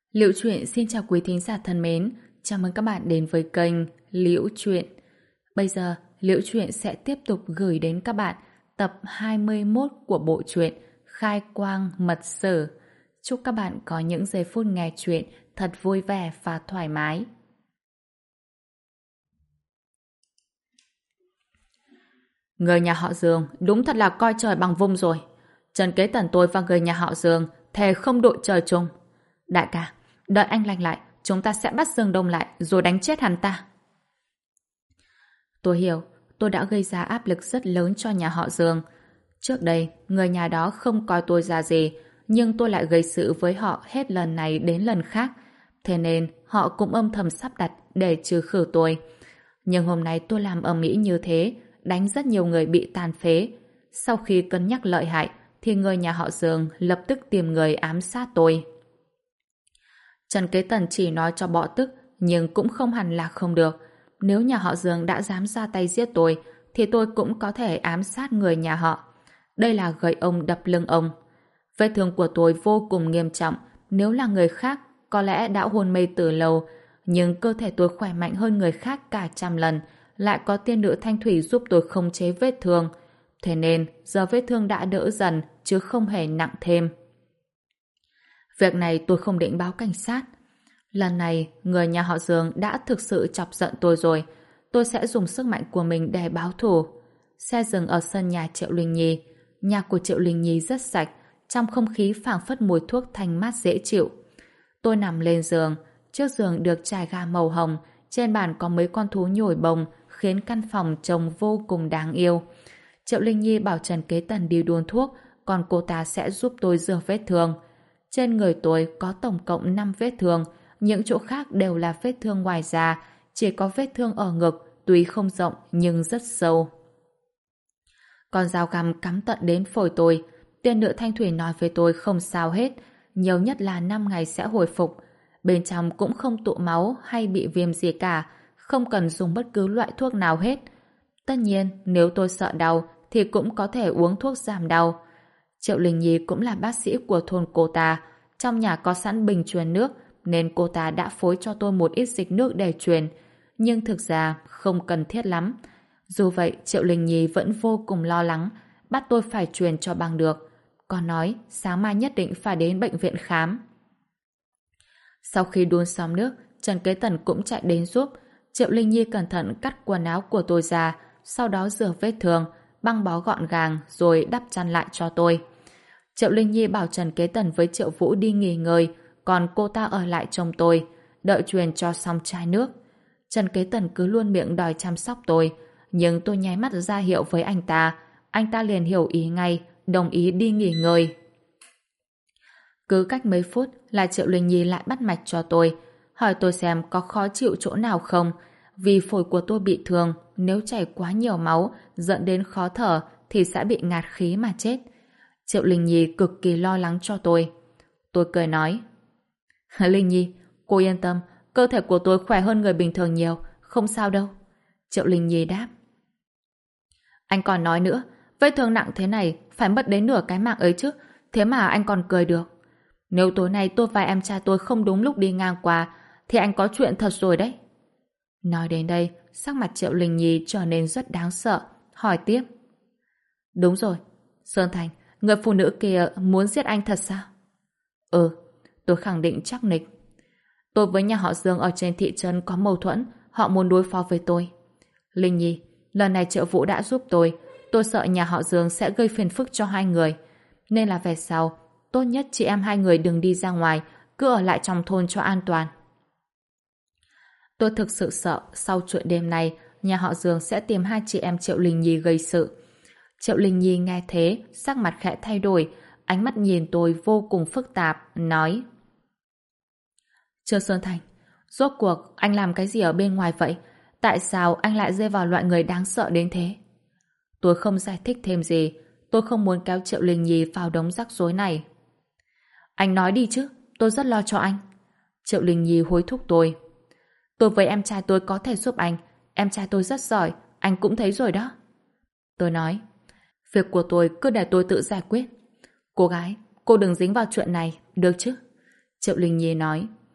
Liễu Chuyện xin chào quý thính giả thân mến, chào mừng các bạn đến với kênh Liễu Chuyện. Bây giờ, Liễu Chuyện sẽ tiếp tục gửi đến các bạn tập 21 của bộ truyện Khai Quang Mật Sử. Chúc các bạn có những giây phút nghe chuyện thật vui vẻ và thoải mái. Người nhà họ Dương đúng thật là coi trời bằng vung rồi. Trần Kế Tần tôi và người nhà họ Dương thề không đội trời chung. Đại ca, đợi anh lành lại, chúng ta sẽ bắt Dương Đông lại rồi đánh chết hắn ta. Tôi hiểu, tôi đã gây ra áp lực rất lớn cho nhà họ Dương. Trước đây, người nhà đó không coi tôi ra gì, nhưng tôi lại gây sự với họ hết lần này đến lần khác. Thế nên, họ cũng âm thầm sắp đặt để trừ khử tôi. Nhưng hôm nay tôi làm ầm ĩ như thế, đánh rất nhiều người bị tàn phế. Sau khi cân nhắc lợi hại, thì người nhà họ Dương lập tức tìm người ám sát tôi. Trần Kế Tần chỉ nói cho bỏ tức, nhưng cũng không hẳn là không được. Nếu nhà họ Dương đã dám ra tay giết tôi, thì tôi cũng có thể ám sát người nhà họ. Đây là gậy ông đập lưng ông. Vết thương của tôi vô cùng nghiêm trọng. Nếu là người khác, có lẽ đã hôn mê từ lâu. Nhưng cơ thể tôi khỏe mạnh hơn người khác cả trăm lần. Lại có tiên nữ Thanh Thủy giúp tôi khống chế vết thương. Thế nên, giờ vết thương đã đỡ dần, chứ không hề nặng thêm. Việc này tôi không định báo cảnh sát. Lần này, người nhà họ Dương đã thực sự chọc giận tôi rồi. Tôi sẽ dùng sức mạnh của mình để báo thù. Xe dừng ở sân nhà Triệu Linh Nhi. Nhà của Triệu Linh Nhi rất sạch, trong không khí phảng phất mùi thuốc thanh mát dễ chịu. Tôi nằm lên giường, trước giường được trải ga màu hồng, trên bàn có mấy con thú nhồi bông, khiến căn phòng trông vô cùng đáng yêu. Triệu Linh Nhi bảo Trần Kế Tần đi đun thuốc, còn cô ta sẽ giúp tôi rửa vết thương. Trên người tôi có tổng cộng 5 vết thương, những chỗ khác đều là vết thương ngoài da, chỉ có vết thương ở ngực, tuy không rộng nhưng rất sâu. Con dao găm cắm tận đến phổi tôi. Tiên nữ Thanh Thủy nói với tôi không sao hết, nhiều nhất là 5 ngày sẽ hồi phục. Bên trong cũng không tụ máu hay bị viêm gì cả, không cần dùng bất cứ loại thuốc nào hết. Tất nhiên, nếu tôi sợ đau thì cũng có thể uống thuốc giảm đau. Triệu Linh Nhi cũng là bác sĩ của thôn cô ta, trong nhà có sẵn bình truyền nước nên cô ta đã phối cho tôi một ít dịch nước để truyền, nhưng thực ra không cần thiết lắm. Dù vậy, Triệu Linh Nhi vẫn vô cùng lo lắng, bắt tôi phải truyền cho bằng được. Còn nói sáng mai nhất định phải đến bệnh viện khám. Sau khi đun xong nước, Trần Kế Tần cũng chạy đến giúp. Triệu Linh Nhi cẩn thận cắt quần áo của tôi ra, sau đó rửa vết thương, băng bó gọn gàng rồi đắp chăn lại cho tôi. Triệu Linh Nhi bảo Trần Kế Tần với Triệu Vũ đi nghỉ ngơi, còn cô ta ở lại trông tôi, đợi truyền cho xong chai nước. Trần Kế Tần cứ luôn miệng đòi chăm sóc tôi, nhưng tôi nháy mắt ra hiệu với anh ta liền hiểu ý ngay, đồng ý đi nghỉ ngơi. Cứ cách mấy phút là Triệu Linh Nhi lại bắt mạch cho tôi, hỏi tôi xem có khó chịu chỗ nào không, vì phổi của tôi bị thương, nếu chảy quá nhiều máu dẫn đến khó thở thì sẽ bị ngạt khí mà chết. Triệu Linh Nhi cực kỳ lo lắng cho tôi. Tôi cười nói, Linh Nhi, cô yên tâm, cơ thể của tôi khỏe hơn người bình thường nhiều, không sao đâu. Triệu Linh Nhi đáp. Anh còn nói nữa, vết thương nặng thế này phải mất đến nửa cái mạng ấy chứ, thế mà anh còn cười được. Nếu tối nay tôi và em trai tôi không đúng lúc đi ngang qua, thì anh có chuyện thật rồi đấy. Nói đến đây, sắc mặt Triệu Linh Nhi trở nên rất đáng sợ, hỏi tiếp. Đúng rồi, Sơn Thành, người phụ nữ kia muốn giết anh thật sao? Ừ, tôi khẳng định chắc nịch. Tôi với nhà họ Dương ở trên thị trấn có mâu thuẫn, họ muốn đối phó với tôi. Linh Nhi, lần này Triệu Vũ đã giúp tôi sợ nhà họ Dương sẽ gây phiền phức cho hai người. Nên là về sau, tốt nhất chị em hai người đừng đi ra ngoài, cứ ở lại trong thôn cho an toàn. Tôi thực sự sợ sau chuyện đêm nay, nhà họ Dương sẽ tìm hai chị em Triệu Linh Nhi gây sự. Triệu Linh Nhi nghe thế, sắc mặt khẽ thay đổi, ánh mắt nhìn tôi vô cùng phức tạp, nói: Trương Sơn Thành, rốt cuộc anh làm cái gì ở bên ngoài vậy? Tại sao anh lại rơi vào loại người đáng sợ đến thế? Tôi không giải thích thêm gì, tôi không muốn kéo Triệu Linh Nhi vào đống rắc rối này. Anh nói đi chứ, tôi rất lo cho anh. Triệu Linh Nhi hối thúc tôi. Tôi với em trai tôi có thể giúp anh, em trai tôi rất giỏi, anh cũng thấy rồi đó. Tôi nói, việc của tôi cứ để tôi tự giải quyết. Cô gái, cô đừng dính vào chuyện này, được chứ? Triệu Linh Nhi nói,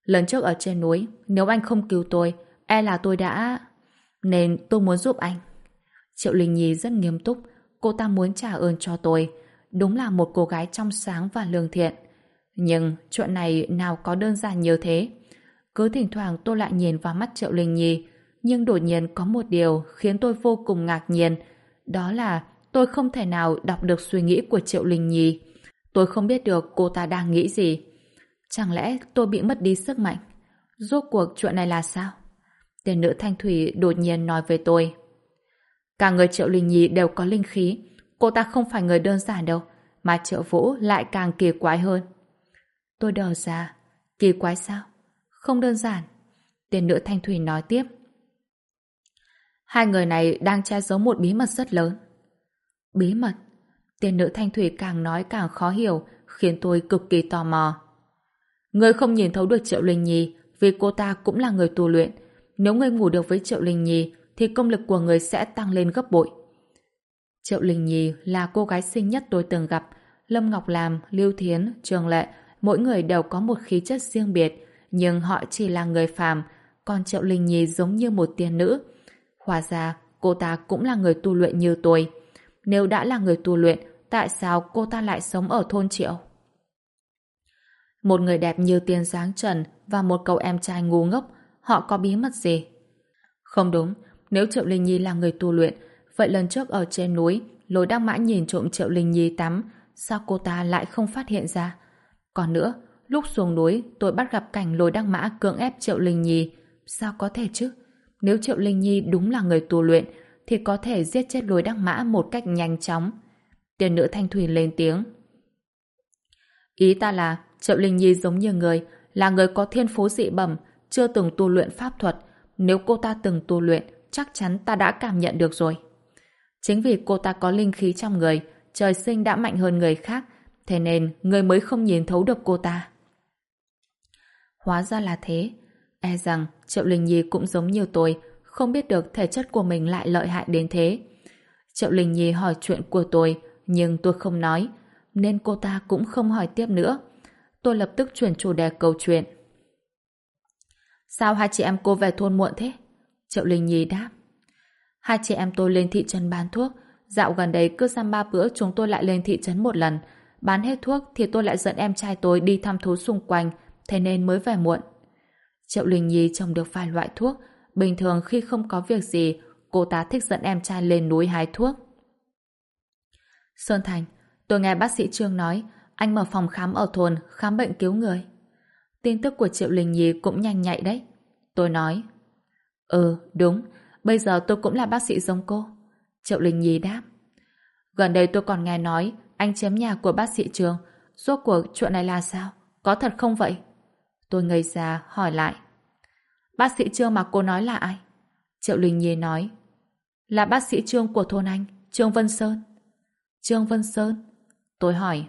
Lần trước ở trên núi, nếu anh không cứu tôi, e là tôi đã... Nên tôi muốn giúp anh. Triệu Linh Nhi rất nghiêm túc, cô ta muốn trả ơn cho tôi. Đúng là một cô gái trong sáng và lương thiện. Nhưng chuyện này nào có đơn giản như thế. Cứ thỉnh thoảng tôi lại nhìn vào mắt Triệu Linh Nhi, nhưng đột nhiên có một điều khiến tôi vô cùng ngạc nhiên. Đó là tôi không thể nào đọc được suy nghĩ của Triệu Linh Nhi. Tôi không biết được cô ta đang nghĩ gì. Chẳng lẽ tôi bị mất đi sức mạnh? Rốt cuộc chuyện này là sao? Tên nữ thanh thủy đột nhiên nói với tôi. Cả người Triệu Linh Nhi đều có linh khí. Cô ta không phải người đơn giản đâu. Mà Triệu Vũ lại càng kỳ quái hơn. Tôi đờ ra. Kỳ quái sao? Không đơn giản. Tên nữ thanh thủy nói tiếp. Hai người này đang che giấu một bí mật rất lớn. Bí mật? Tên nữ thanh thủy càng nói càng khó hiểu, khiến tôi cực kỳ tò mò. Ngươi không nhìn thấu được Triệu Linh Nhi vì cô ta cũng là người tu luyện. Nếu ngươi ngủ được với Triệu Linh Nhi thì công lực của ngươi sẽ tăng lên gấp bội. Triệu Linh Nhi là cô gái xinh nhất tôi từng gặp. Lâm Ngọc Lam, Lưu Thiến, Trường Lệ, mỗi người đều có một khí chất riêng biệt, nhưng họ chỉ là người phàm, còn Triệu Linh Nhi giống như một tiên nữ. Hóa ra, cô ta cũng là người tu luyện như tôi. Nếu đã là người tu luyện, tại sao cô ta lại sống ở thôn Triệu? Một người đẹp như tiên dáng trần và một cậu em trai ngu ngốc, họ có bí mật gì? Không đúng, nếu Triệu Linh Nhi là người tu luyện, vậy lần trước ở trên núi, Lôi Đăng Mã nhìn trộm Triệu Linh Nhi tắm, sao cô ta lại không phát hiện ra? Còn nữa, lúc xuống núi, tôi bắt gặp cảnh Lôi Đăng Mã cưỡng ép Triệu Linh Nhi. Sao có thể chứ? Nếu Triệu Linh Nhi đúng là người tu luyện, thì có thể giết chết Lôi Đăng Mã một cách nhanh chóng. Tiền nữ thanh thủy lên tiếng. Ý ta là, Triệu Linh Nhi giống như người, là người có thiên phú dị bẩm, chưa từng tu luyện pháp thuật. Nếu cô ta từng tu luyện, chắc chắn ta đã cảm nhận được rồi. Chính vì cô ta có linh khí trong người, trời sinh đã mạnh hơn người khác, thế nên người mới không nhìn thấu được cô ta. Hóa ra là thế. E rằng Triệu Linh Nhi cũng giống như tôi, không biết được thể chất của mình lại lợi hại đến thế. Triệu Linh Nhi hỏi chuyện của tôi, nhưng tôi không nói, nên cô ta cũng không hỏi tiếp nữa. Tôi lập tức chuyển chủ đề câu chuyện. Sao hai chị em cô về thôn muộn thế? Triệu Linh Nhi đáp. Hai chị em tôi lên thị trấn bán thuốc. Dạo gần đây cứ 3 bữa chúng tôi lại lên thị trấn một lần. Bán hết thuốc thì tôi lại dẫn em trai tôi đi thăm thú xung quanh, thế nên mới về muộn. Triệu Linh Nhi trồng được vài loại thuốc. Bình thường khi không có việc gì, cô ta thích dẫn em trai lên núi hái thuốc. Sơn Thành, tôi nghe bác sĩ Trương nói anh mở phòng khám ở thôn khám bệnh cứu người. Tin tức của Triệu Linh Nhi cũng nhanh nhạy đấy. Tôi nói. Ừ, đúng. Bây giờ tôi cũng là bác sĩ giống cô. Triệu Linh Nhi đáp. Gần đây tôi còn nghe nói anh chiếm nhà của bác sĩ Trương. Rốt cuộc chuyện này là sao? Có thật không vậy? Tôi ngây ra hỏi lại. Bác sĩ Trương mà cô nói là ai? Triệu Linh Nhi nói. Là bác sĩ Trương của thôn anh, Trương Vân Sơn. Trương Vân Sơn? Tôi hỏi.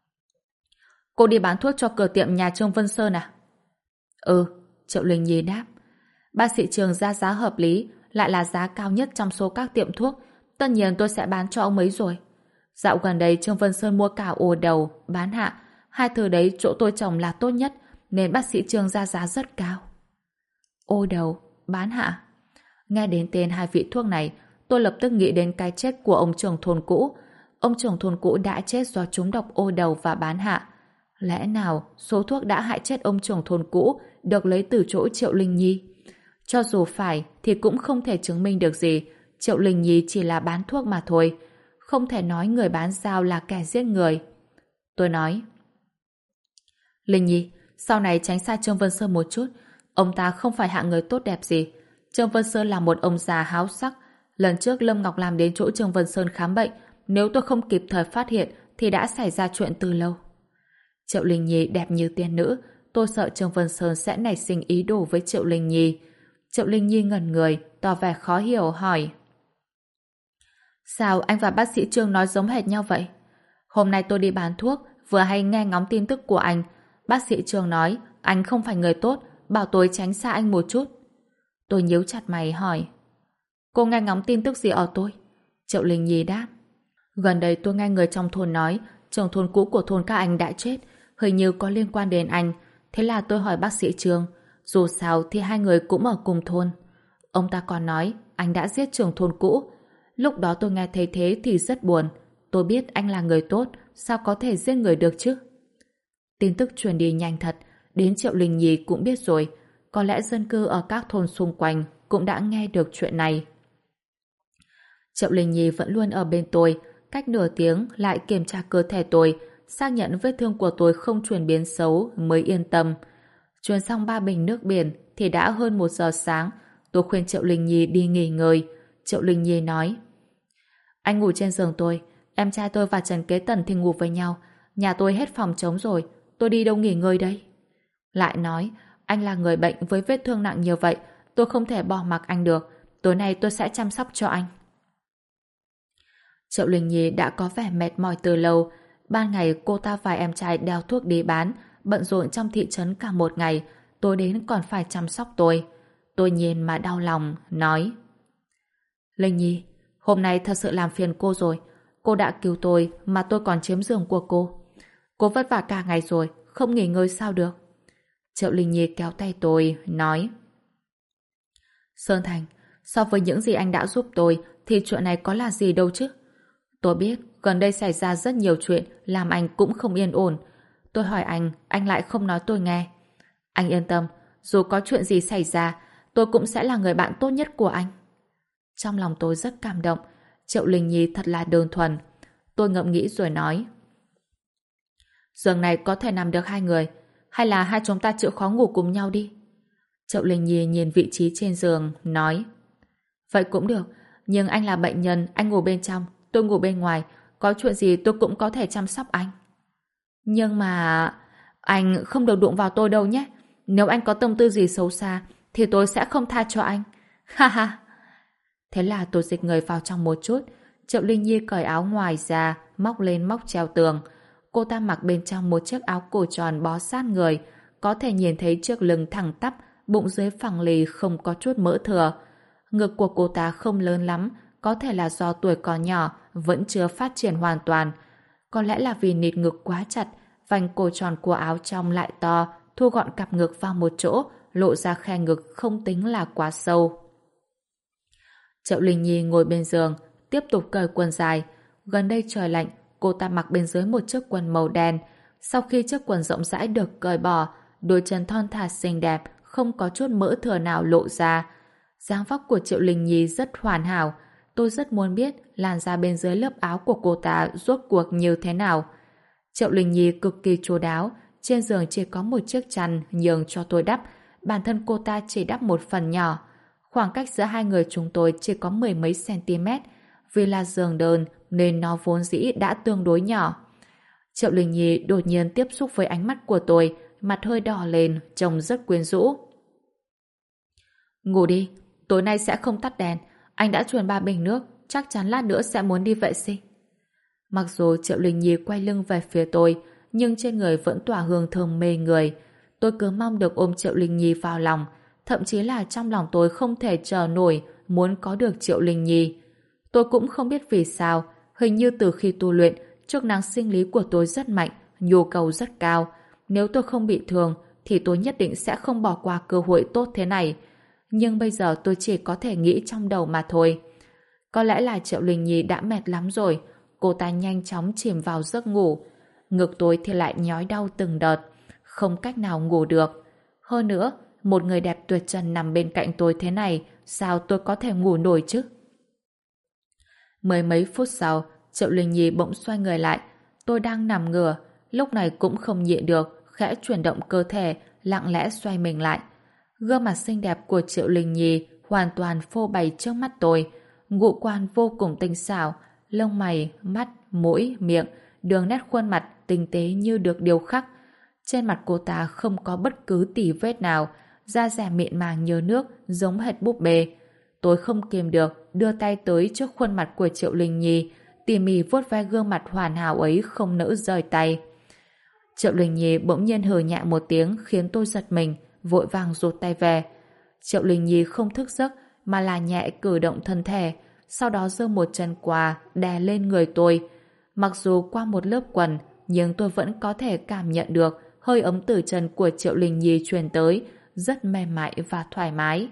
Cô đi bán thuốc cho cửa tiệm nhà Trương Vân Sơn à? Ừ, Triệu Linh Nhi đáp. Bác sĩ Trương ra giá hợp lý, lại là giá cao nhất trong số các tiệm thuốc. Tất nhiên tôi sẽ bán cho ông ấy rồi. Dạo gần đây Trương Vân Sơn mua cả ồ đầu, bán hạ. Hai thứ đấy chỗ tôi trồng là tốt nhất, nên bác sĩ Trương ra giá rất cao. Ô đầu, bán hạ. Nghe đến tên hai vị thuốc này, tôi lập tức nghĩ đến cái chết của ông trưởng thôn cũ. Ông trưởng thôn cũ đã chết do trúng độc ô đầu và bán hạ. Lẽ nào số thuốc đã hại chết ông trưởng thôn cũ được lấy từ chỗ Triệu Linh Nhi? Cho dù phải thì cũng không thể chứng minh được gì. Triệu Linh Nhi chỉ là bán thuốc mà thôi. Không thể nói người bán dao là kẻ giết người. Tôi nói. Linh Nhi, sau này tránh xa Trương Vân Sơn một chút. Ông ta không phải hạng người tốt đẹp gì. Trương Vân Sơn là một ông già háo sắc. Lần trước Lâm Ngọc làm đến chỗ Trương Vân Sơn khám bệnh, nếu tôi không kịp thời phát hiện thì đã xảy ra chuyện từ lâu. Triệu Linh Nhi đẹp như tiên nữ, tôi sợ Trương Vân Sơn sẽ nảy sinh ý đồ với Triệu Linh Nhi. Triệu Linh Nhi ngẩn người, tỏ vẻ khó hiểu hỏi. Sao anh và bác sĩ Trương nói giống hệt nhau vậy? Hôm nay tôi đi bán thuốc, vừa hay nghe ngóng tin tức của anh. Bác sĩ Trương nói anh không phải người tốt, bảo tôi tránh xa anh một chút. Tôi nhíu chặt mày hỏi. Cô nghe ngóng tin tức gì ở tôi? Triệu Linh Nhi đáp. Gần đây tôi nghe người trong thôn nói trưởng thôn cũ của thôn các anh đã chết, hình như có liên quan đến anh. Thế là tôi hỏi bác sĩ Trương, dù sao thì hai người cũng ở cùng thôn. Ông ta còn nói anh đã giết trưởng thôn cũ. Lúc đó tôi nghe thấy thế thì rất buồn. Tôi biết anh là người tốt, sao có thể giết người được chứ? Tin tức truyền đi nhanh thật, đến Triệu Linh Nhi cũng biết rồi. Có lẽ dân cư ở các thôn xung quanh cũng đã nghe được chuyện này. Triệu Linh Nhi vẫn luôn ở bên tôi, cách nửa tiếng lại kiểm tra cơ thể tôi, xác nhận vết thương của tôi không chuyển biến xấu mới yên tâm. Chuyển xong 3 bình nước biển thì đã hơn 1 giờ sáng. Tôi khuyên Triệu Linh Nhi đi nghỉ ngơi. Triệu Linh Nhi nói: anh ngủ trên giường tôi, em trai tôi và Trần Kế Tần thì ngủ với nhau. Nhà tôi hết phòng trống rồi, tôi đi đâu nghỉ ngơi đây? Lại nói: anh là người bệnh với vết thương nặng như vậy, tôi không thể bỏ mặc anh được. Tối nay tôi sẽ chăm sóc cho anh. Triệu Linh Nhi đã có vẻ mệt mỏi từ lâu. Ban ngày cô ta và em trai đeo thuốc đi bán, bận rộn trong thị trấn cả một ngày, tối đến còn phải chăm sóc tôi. Tôi nhìn mà đau lòng, nói: Linh Nhi, hôm nay thật sự làm phiền cô rồi. Cô đã cứu tôi mà tôi còn chiếm giường của cô. Cô vất vả cả ngày rồi, không nghỉ ngơi sao được? Triệu Linh Nhi kéo tay tôi, nói: Sơn Thành, so với những gì anh đã giúp tôi thì chuyện này có là gì đâu chứ. Tôi biết gần đây xảy ra rất nhiều chuyện làm anh cũng không yên ổn. Tôi hỏi anh lại không nói tôi nghe. Anh yên tâm, dù có chuyện gì xảy ra, tôi cũng sẽ là người bạn tốt nhất của anh. Trong lòng tôi rất cảm động. Triệu Linh Nhi thật là đơn thuần. Tôi ngẫm nghĩ rồi nói: giường này có thể nằm được 2 người, hay là hai chúng ta chịu khó ngủ cùng nhau đi? Triệu Linh Nhi nhìn vị trí trên giường, nói: vậy cũng được, nhưng anh là bệnh nhân, anh ngủ bên trong, tôi ngủ bên ngoài, có chuyện gì tôi cũng có thể chăm sóc anh. Nhưng mà... anh không được đụng vào tôi đâu nhé. Nếu anh có tâm tư gì xấu xa thì tôi sẽ không tha cho anh. Ha ha. Thế là tôi dịch người vào trong một chút. Triệu Linh Nhi cởi áo ngoài ra, móc lên móc treo tường. Cô ta mặc bên trong một chiếc áo cổ tròn bó sát người, có thể nhìn thấy chiếc lưng thẳng tắp, bụng dưới phẳng lì không có chút mỡ thừa. Ngực của cô ta không lớn lắm, có thể là do tuổi còn nhỏ, vẫn chưa phát triển hoàn toàn. Có lẽ là vì nịt ngực quá chặt, vành cổ tròn của áo trong lại to, thu gọn cặp ngực vào một chỗ, lộ ra khe ngực không tính là quá sâu. Triệu Linh Nhi ngồi bên giường, tiếp tục cởi quần dài. Gần đây trời lạnh, cô ta mặc bên dưới một chiếc quần màu đen. Sau khi chiếc quần rộng rãi được cởi bỏ, đôi chân thon thả xinh đẹp, không có chút mỡ thừa nào lộ ra. Dáng vóc của Triệu Linh Nhi rất hoàn hảo. Tôi rất muốn biết làn da bên dưới lớp áo của cô ta rốt cuộc như thế nào. Triệu Linh Nhi cực kỳ chu đáo, trên giường chỉ có một chiếc chăn nhường cho tôi đắp, bản thân cô ta chỉ đắp một phần nhỏ. Khoảng cách giữa hai người chúng tôi chỉ có 10 mấy cm, vì là giường đơn nên nó vốn dĩ đã tương đối nhỏ. Triệu Linh Nhi đột nhiên tiếp xúc với ánh mắt của tôi, mặt hơi đỏ lên, trông rất quyến rũ. Ngủ đi, tối nay sẽ không tắt đèn, anh đã truyền 3 bình nước, chắc chắn lát nữa sẽ muốn đi vệ sinh. Mặc dù Triệu Linh Nhi quay lưng về phía tôi, nhưng trên người vẫn tỏa hương thơm mê người. Tôi cứ mong được ôm Triệu Linh Nhi vào lòng, thậm chí là trong lòng tôi không thể chờ nổi muốn có được Triệu Linh Nhi. Tôi cũng không biết vì sao, hình như từ khi tu luyện, chức năng sinh lý của tôi rất mạnh, nhu cầu rất cao. Nếu tôi không bị thương, thì tôi nhất định sẽ không bỏ qua cơ hội tốt thế này. Nhưng bây giờ tôi chỉ có thể nghĩ trong đầu mà thôi. Có lẽ là Triệu Linh Nhi đã mệt lắm rồi, cô ta nhanh chóng chìm vào giấc ngủ. Ngực tôi thì lại nhói đau từng đợt, không cách nào ngủ được. Hơn nữa, một người đẹp tuyệt trần nằm bên cạnh tôi thế này, sao tôi có thể ngủ nổi chứ? Mười mấy phút sau, Triệu Linh Nhi bỗng xoay người lại. Tôi đang nằm ngửa, lúc này cũng không nhịn được, khẽ chuyển động cơ thể, lặng lẽ xoay mình lại. Gương mặt xinh đẹp của Triệu Linh Nhi hoàn toàn phô bày trước mắt tôi. Ngũ quan vô cùng tinh xảo, lông mày, mắt, mũi, miệng, đường nét khuôn mặt tinh tế như được điêu khắc. Trên mặt cô ta không có bất cứ tì vết nào, da dẻ mịn màng như nước, giống hệt búp bê. Tôi không kiềm được, đưa tay tới trước khuôn mặt của Triệu Linh Nhi, tỉ mỉ vuốt ve gương mặt hoàn hảo ấy không nỡ rời tay. Triệu Linh Nhi bỗng nhiên hừ nhẹ một tiếng khiến tôi giật mình, vội vàng rụt tay về. Triệu Linh Nhi không thức giấc mà là nhẹ cử động thân thể, sau đó giơ một chân qua đè lên người tôi. Mặc dù qua một lớp quần, nhưng tôi vẫn có thể cảm nhận được hơi ấm từ chân của Triệu Linh Nhi truyền tới, rất mềm mại và thoải mái.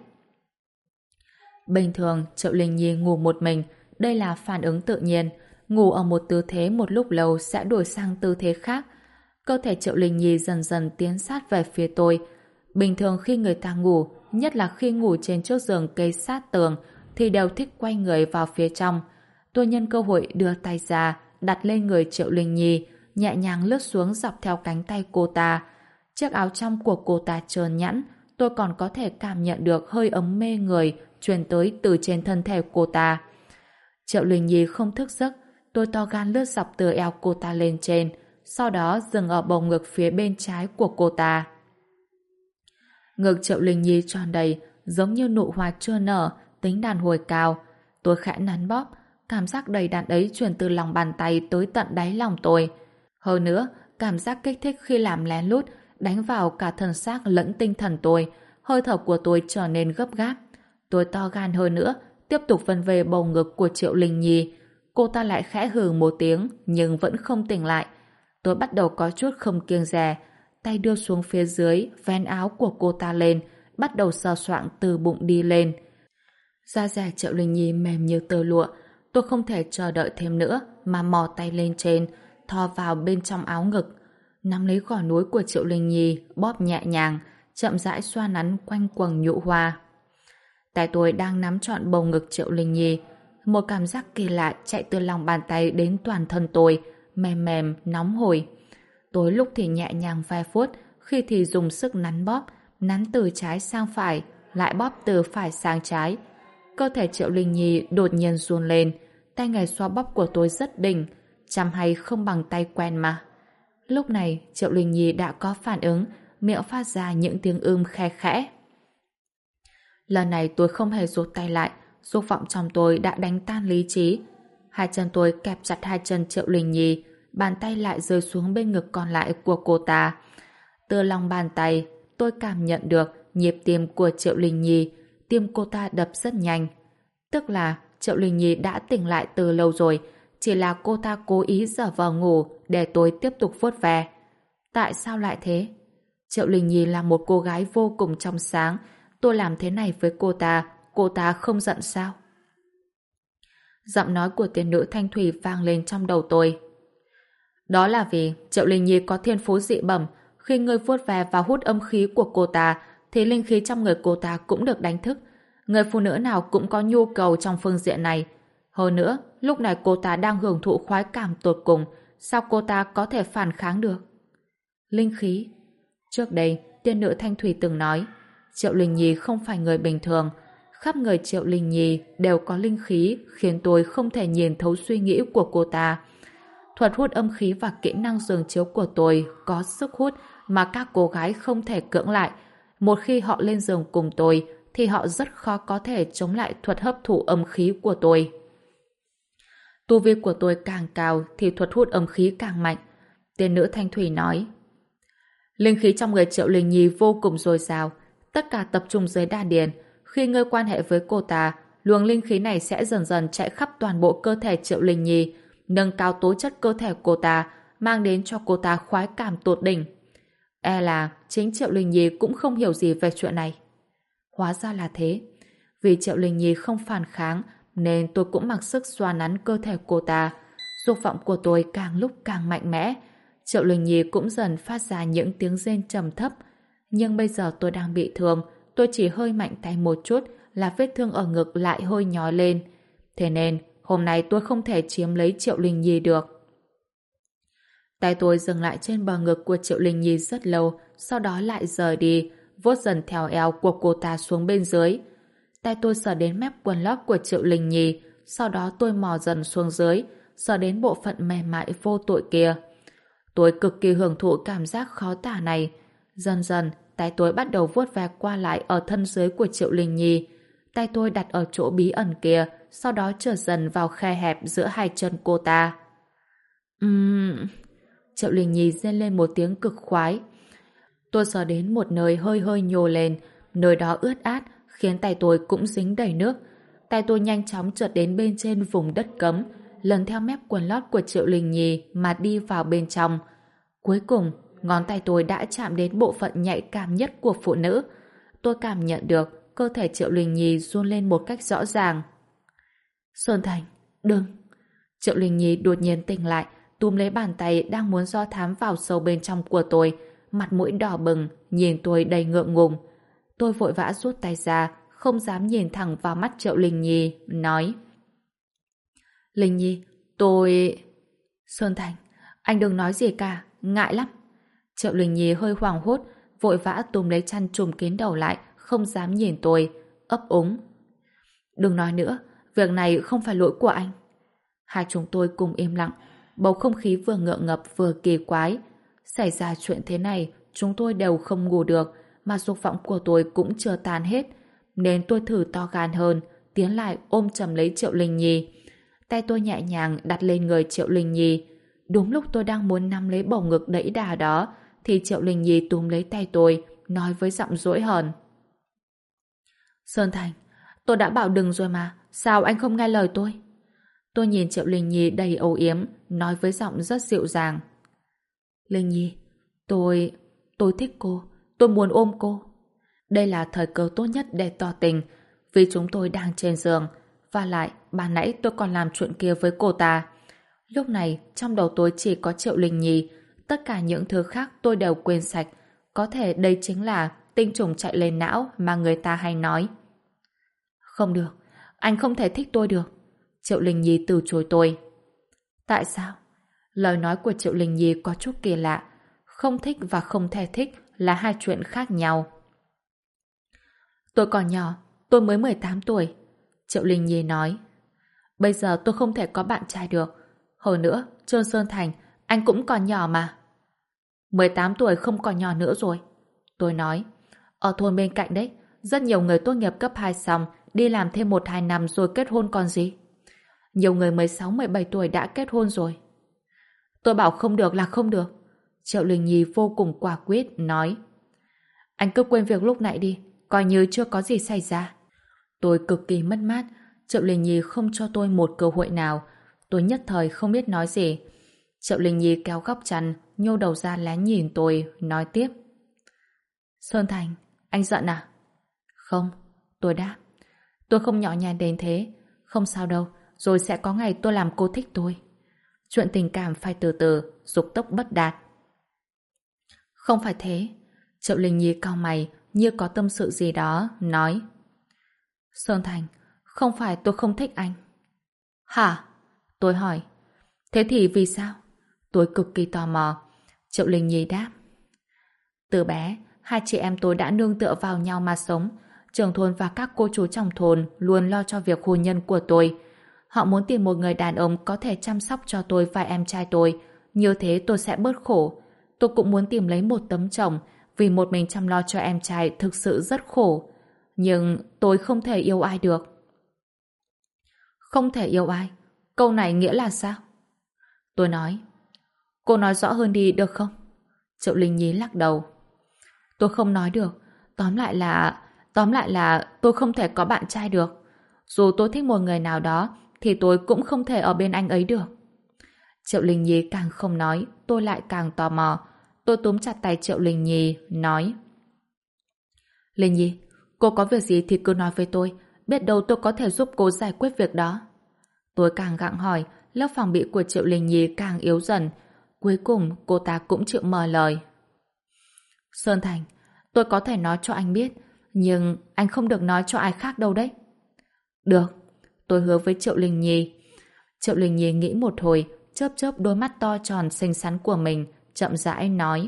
Bình thường, Triệu Linh Nhi ngủ một mình, đây là phản ứng tự nhiên. Ngủ ở một tư thế một lúc lâu sẽ đổi sang tư thế khác. Cơ thể Triệu Linh Nhi dần dần tiến sát về phía tôi. Bình thường khi người ta ngủ, nhất là khi ngủ trên chiếc giường kê sát tường, thì đều thích quay người vào phía trong. Tôi nhân cơ hội đưa tay ra, đặt lên người Triệu Linh Nhi, nhẹ nhàng lướt xuống dọc theo cánh tay cô ta. Chiếc áo trong của cô ta trơn nhẵn, tôi còn có thể cảm nhận được hơi ấm mê người truyền tới từ trên thân thể cô ta. Triệu Linh Nhi không thức giấc, tôi to gan lướt dọc từ eo cô ta lên trên, sau đó dừng ở bầu ngực phía bên trái của cô ta. Ngực Triệu Linh Nhi tròn đầy, giống như nụ hoa chưa nở, tính đàn hồi cao. Tôi khẽ nắn bóp, cảm giác đầy đặn ấy truyền từ lòng bàn tay tới tận đáy lòng tôi. Hơn nữa, cảm giác kích thích khi làm lén lút đánh vào cả thân xác lẫn tinh thần tôi, hơi thở của tôi trở nên gấp gáp. Tôi to gan hơn nữa, tiếp tục vân về bầu ngực của Triệu Linh Nhi. Cô ta lại khẽ hừ một tiếng, nhưng vẫn không tỉnh lại. Tôi bắt đầu có chút không kiêng dè, tay đưa xuống phía dưới, vén áo của cô ta lên, bắt đầu sờ soạng từ bụng đi lên. Da dẻ Triệu Linh Nhi mềm như tơ lụa, tôi không thể chờ đợi thêm nữa, mà mò tay lên trên, thò vào bên trong áo ngực, nắm lấy gò núi của Triệu Linh Nhi, bóp nhẹ nhàng, chậm rãi xoa nắn quanh quầng nhũ hoa. Tay tôi đang nắm trọn bầu ngực Triệu Linh Nhi, một cảm giác kỳ lạ chạy từ lòng bàn tay đến toàn thân tôi, mềm mềm, nóng hổi. Tôi lúc thì nhẹ nhàng vài phút, khi thì dùng sức nắn bóp, nắn từ trái sang phải, lại bóp từ phải sang trái. Cơ thể Triệu Linh Nhi đột nhiên run lên, tay nghề xoa bóp của tôi rất đỉnh, chăm hay không bằng tay quen mà. Lúc này, Triệu Linh Nhi đã có phản ứng, miệng phát ra những tiếng khe khẽ. Lần này tôi không hề rụt tay lại, dục vọng trong tôi đã đánh tan lý trí. Hai chân tôi kẹp chặt hai chân Triệu Linh Nhi, bàn tay lại rơi xuống bên ngực còn lại của cô ta. Từ lòng bàn tay, tôi cảm nhận được nhịp tim của Triệu Linh Nhi, tim cô ta đập rất nhanh. Tức là Triệu Linh Nhi đã tỉnh lại từ lâu rồi, chỉ là cô ta cố ý giả vờ ngủ để tôi tiếp tục vuốt ve. Tại sao lại thế? Triệu Linh Nhi là một cô gái vô cùng trong sáng, tôi làm thế này với cô ta không giận sao? Giọng nói của tiên nữ Thanh Thủy vang lên trong đầu tôi. Đó là vì Triệu Linh Nhi có thiên phú dị bẩm, khi ngươi vuốt ve và hút âm khí của cô ta, thì linh khí trong người cô ta cũng được đánh thức. Người phụ nữ nào cũng có nhu cầu trong phương diện này. Hơn nữa, lúc này cô ta đang hưởng thụ khoái cảm tột cùng, sao cô ta có thể phản kháng được? Linh khí. Trước đây, tiên nữ Thanh Thủy từng nói, Triệu Linh Nhi không phải người bình thường. Khắp người Triệu Linh Nhi đều có linh khí, khiến tôi không thể nhìn thấu suy nghĩ của cô ta. Thuật hút âm khí và kỹ năng giường chiếu của tôi có sức hút mà các cô gái không thể cưỡng lại. Một khi họ lên giường cùng tôi, thì họ rất khó có thể chống lại thuật hấp thụ âm khí của tôi. Tu vi của tôi càng cao thì thuật hút âm khí càng mạnh. Tiên nữ Thanh Thủy nói, linh khí trong người Triệu Linh Nhi vô cùng dồi dào, tất cả tập trung dưới đan điền. Khi ngươi quan hệ với cô ta, luồng linh khí này sẽ dần dần chạy khắp toàn bộ cơ thể Triệu Linh Nhi, nâng cao tố chất cơ thể cô ta, mang đến cho cô ta khoái cảm tột đỉnh. E là chính Triệu Linh Nhi cũng không hiểu gì về chuyện này. Hóa ra là thế. Vì Triệu Linh Nhi không phản kháng, nên tôi cũng mặc sức xoa nắn cơ thể cô ta. Dục vọng của tôi càng lúc càng mạnh mẽ. Triệu Linh Nhi cũng dần phát ra những tiếng rên trầm thấp. Nhưng bây giờ tôi đang bị thương, tôi chỉ hơi mạnh tay một chút là vết thương ở ngực lại hơi nhói lên. Thế nên, hôm nay tôi không thể chiếm lấy Triệu Linh Nhi được. Tay tôi dừng lại trên bờ ngực của Triệu Linh Nhi rất lâu, sau đó lại rời đi, vuốt dần theo eo của cô ta xuống bên dưới. Tay tôi sờ đến mép quần lót của Triệu Linh Nhi, sau đó tôi mò dần xuống dưới, sờ đến bộ phận mềm mại vô tội kia. Tôi cực kỳ hưởng thụ cảm giác khó tả này. Dần dần, tay tôi bắt đầu vuốt ve qua lại ở thân dưới của Triệu Linh Nhi. Tay tôi đặt ở chỗ bí ẩn kia, sau đó trở dần vào khe hẹp giữa hai chân cô ta. Triệu Linh Nhi rên lên một tiếng cực khoái. Tôi sờ đến một nơi hơi hơi nhô lên, nơi đó ướt át, khiến tay tôi cũng dính đầy nước. Tay tôi nhanh chóng trượt đến bên trên vùng đất cấm, lần theo mép quần lót của Triệu Linh Nhi mà đi vào bên trong. Cuối cùng, ngón tay tôi đã chạm đến bộ phận nhạy cảm nhất của phụ nữ. Tôi cảm nhận được cơ thể Triệu Linh Nhi run lên một cách rõ ràng. Sơn Thành, đừng! Triệu Linh Nhi đột nhiên tỉnh lại, túm lấy bàn tay đang muốn do thám vào sâu bên trong của tôi, mặt mũi đỏ bừng, nhìn tôi đầy ngượng ngùng. Tôi vội vã rút tay ra, không dám nhìn thẳng vào mắt Triệu Linh Nhi, nói: Linh Nhi, tôi... Sơn Thành, anh đừng nói gì cả, ngại lắm. Triệu Linh Nhi hơi hoảng hốt, vội vã túm lấy chăn trùm kín đầu lại, không dám nhìn tôi, ấp úng: Đừng nói nữa, việc này không phải lỗi của anh. Hai chúng tôi cùng im lặng, bầu không khí vừa ngượng ngập vừa kỳ quái. Xảy ra chuyện thế này, chúng tôi đều không ngủ được, mà dục vọng của tôi cũng chưa tan hết, nên tôi thử to gan hơn, tiến lại ôm chầm lấy Triệu Linh Nhi. Tay tôi nhẹ nhàng đặt lên người Triệu Linh Nhi. Đúng lúc tôi đang muốn nắm lấy bầu ngực đẫy đà đó, thì Triệu Linh Nhi túm lấy tay tôi, nói với giọng dỗi hờn: Sơn Thành, tôi đã bảo đừng rồi mà, sao anh không nghe lời tôi? Tôi nhìn Triệu Linh Nhi đầy âu yếm, nói với giọng rất dịu dàng: Linh Nhi, tôi thích cô, tôi muốn ôm cô. Đây là thời cơ tốt nhất để tỏ tình, vì chúng tôi đang trên giường, và lại ban nãy tôi còn làm chuyện kia với cô ta. Lúc này trong đầu tôi chỉ có Triệu Linh Nhi, tất cả những thứ khác tôi đều quên sạch. Có thể đây chính là tinh trùng chạy lên não mà người ta hay nói. Không được, anh không thể thích tôi được. Triệu Linh Nhi từ chối tôi. Tại sao? Lời nói của Triệu Linh Nhi có chút kỳ lạ. Không thích và không thể thích là hai chuyện khác nhau. Tôi còn nhỏ, tôi mới 18 tuổi. Triệu Linh Nhi nói. Bây giờ tôi không thể có bạn trai được. Hơn nữa, Trương Sơn Thành, anh cũng còn nhỏ mà. 18 tuổi không còn nhỏ nữa rồi. Tôi nói. Ở thôn bên cạnh đấy, rất nhiều người tốt nghiệp cấp 2 xong, đi làm thêm 1-2 năm rồi kết hôn còn gì. Nhiều người 16-17 tuổi đã kết hôn rồi. Tôi bảo không được là không được. Triệu Linh Nhi vô cùng quả quyết, nói. Anh cứ quên việc lúc nãy đi, coi như chưa có gì xảy ra. Tôi cực kỳ mất mát. Triệu Linh Nhi không cho tôi một cơ hội nào. Tôi nhất thời không biết nói gì. Triệu Linh Nhi kéo góc chăn, nhô đầu ra lén nhìn tôi, nói tiếp. Sơn Thành, anh giận à? Không, tôi đáp. Tôi không nhỏ nhặt đến thế. Không sao đâu, rồi sẽ có ngày tôi làm cô thích tôi. Chuyện tình cảm phải từ từ, dục tốc bất đạt. Không phải thế. Triệu Linh Nhi cau mày, như có tâm sự gì đó, nói. Sơn Thành, không phải tôi không thích anh. Hả? Tôi hỏi. Thế thì vì sao? Tôi cực kỳ tò mò. Triệu Linh Nhi đáp. Từ bé, hai chị em tôi đã nương tựa vào nhau mà sống. Trưởng thôn và các cô chú trong thôn luôn lo cho việc hôn nhân của tôi. Họ muốn tìm một người đàn ông có thể chăm sóc cho tôi và em trai tôi. Như thế tôi sẽ bớt khổ. Tôi cũng muốn tìm lấy một tấm chồng, vì một mình chăm lo cho em trai thực sự rất khổ. Nhưng tôi không thể yêu ai được. Không thể yêu ai? Câu này nghĩa là sao? Tôi nói. Cô nói rõ hơn đi được không? Triệu Linh Nhi lắc đầu. Tôi không nói được. Tóm lại là tôi không thể có bạn trai được. Dù tôi thích một người nào đó thì tôi cũng không thể ở bên anh ấy được. Triệu Linh Nhi càng không nói, tôi lại càng tò mò. Tôi túm chặt tay Triệu Linh Nhi, nói. Linh Nhi, cô có việc gì thì cứ nói với tôi, biết đâu tôi có thể giúp cô giải quyết việc đó. Tôi càng gặng hỏi, lớp phòng bị của Triệu Linh Nhi càng yếu dần. Cuối cùng cô ta cũng chịu mở lời. Sơn Thành, tôi có thể nói cho anh biết, nhưng anh không được nói cho ai khác đâu đấy. Được, tôi hứa với Triệu Linh Nhi. Triệu Linh Nhi nghĩ một hồi, chớp chớp đôi mắt to tròn xinh xắn của mình, chậm rãi nói.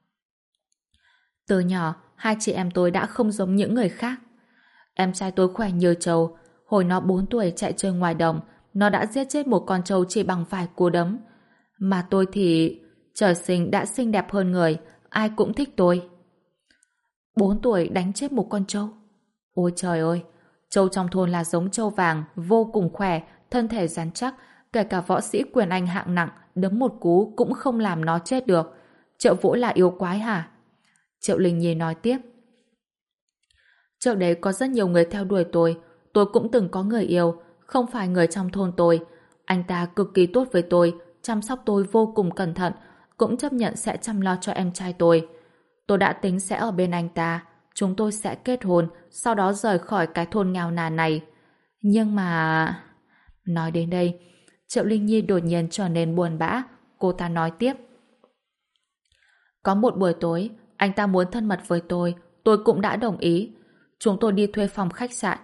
Từ nhỏ, hai chị em tôi đã không giống những người khác. Em trai tôi khỏe như trâu. Hồi nó 4 tuổi chạy chơi ngoài đồng, nó đã giết chết một con trâu chỉ bằng vài cú đấm. Mà tôi thì... trời sinh đã xinh đẹp hơn người, ai cũng thích tôi. 4 tuổi đánh chết một con trâu. Ôi trời ơi, trâu trong thôn là giống trâu vàng, vô cùng khỏe, thân thể rắn chắc, kể cả võ sĩ quyền Anh hạng nặng, đấm một cú cũng không làm nó chết được. Triệu Vũ là yêu quái hả? Triệu Linh Nhi nói tiếp. Trước đấy có rất nhiều người theo đuổi tôi cũng từng có người yêu, không phải người trong thôn tôi. Anh ta cực kỳ tốt với tôi, chăm sóc tôi vô cùng cẩn thận, cũng chấp nhận sẽ chăm lo cho em trai tôi. Tôi đã tính sẽ ở bên anh ta, chúng tôi sẽ kết hôn, sau đó rời khỏi cái thôn nghèo nàn này. Nhưng mà... Nói đến đây, Triệu Linh Nhi đột nhiên trở nên buồn bã. Cô ta nói tiếp. Có một buổi tối, anh ta muốn thân mật với tôi cũng đã đồng ý. Chúng tôi đi thuê phòng khách sạn.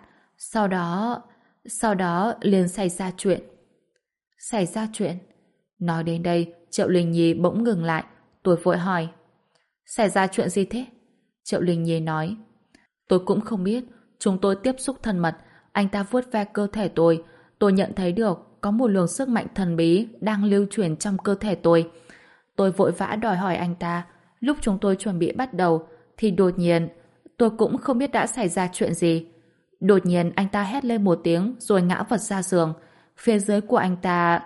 Sau đó liền xảy ra chuyện. Xảy ra chuyện? Nói đến đây, Triệu Linh Nhi bỗng ngừng lại. Tôi vội hỏi. Xảy ra chuyện gì thế? Triệu Linh Nhi nói. Tôi cũng không biết. Chúng tôi tiếp xúc thân mật. Anh ta vuốt ve cơ thể tôi. Tôi nhận thấy được có một luồng sức mạnh thần bí đang lưu chuyển trong cơ thể tôi. Tôi vội vã đòi hỏi anh ta. Lúc chúng tôi chuẩn bị bắt đầu thì đột nhiên tôi cũng không biết đã xảy ra chuyện gì. Đột nhiên anh ta hét lên một tiếng rồi ngã vật ra giường. Phía dưới của anh ta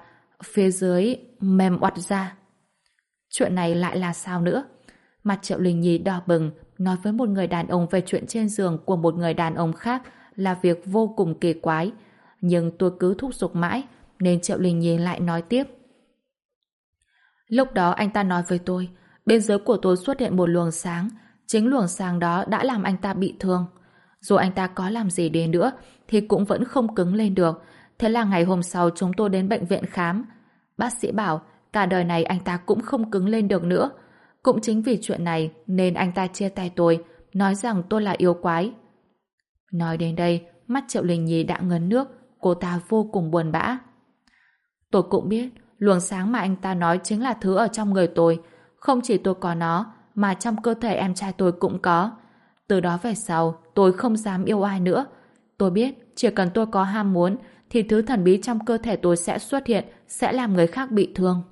mềm oặt ra. Chuyện này lại là sao nữa? Mặt Triệu Linh Nhi đỏ bừng, nói với một người đàn ông về chuyện trên giường của một người đàn ông khác là việc vô cùng kỳ quái. Nhưng tôi cứ thúc giục mãi nên Triệu Linh Nhi lại nói tiếp. Lúc đó anh ta nói với tôi, bên dưới của tôi xuất hiện một luồng sáng. Chính luồng sáng đó đã làm anh ta bị thương. Dù anh ta có làm gì đi nữa thì cũng vẫn không cứng lên được. Thế là ngày hôm sau chúng tôi đến bệnh viện khám. Bác sĩ bảo cả đời này anh ta cũng không cứng lên được nữa. Cũng chính vì chuyện này nên anh ta chia tay tôi, nói rằng tôi là yêu quái. Nói đến đây, mắt Triệu Linh Nhi đã ngấn nước, cô ta vô cùng buồn bã. Tôi cũng biết, luồng sáng mà anh ta nói chính là thứ ở trong người tôi. Không chỉ tôi có nó, mà trong cơ thể em trai tôi cũng có. Từ đó về sau, tôi không dám yêu ai nữa. Tôi biết, chỉ cần tôi có ham muốn, thì thứ thần bí trong cơ thể tôi sẽ xuất hiện, sẽ làm người khác bị thương.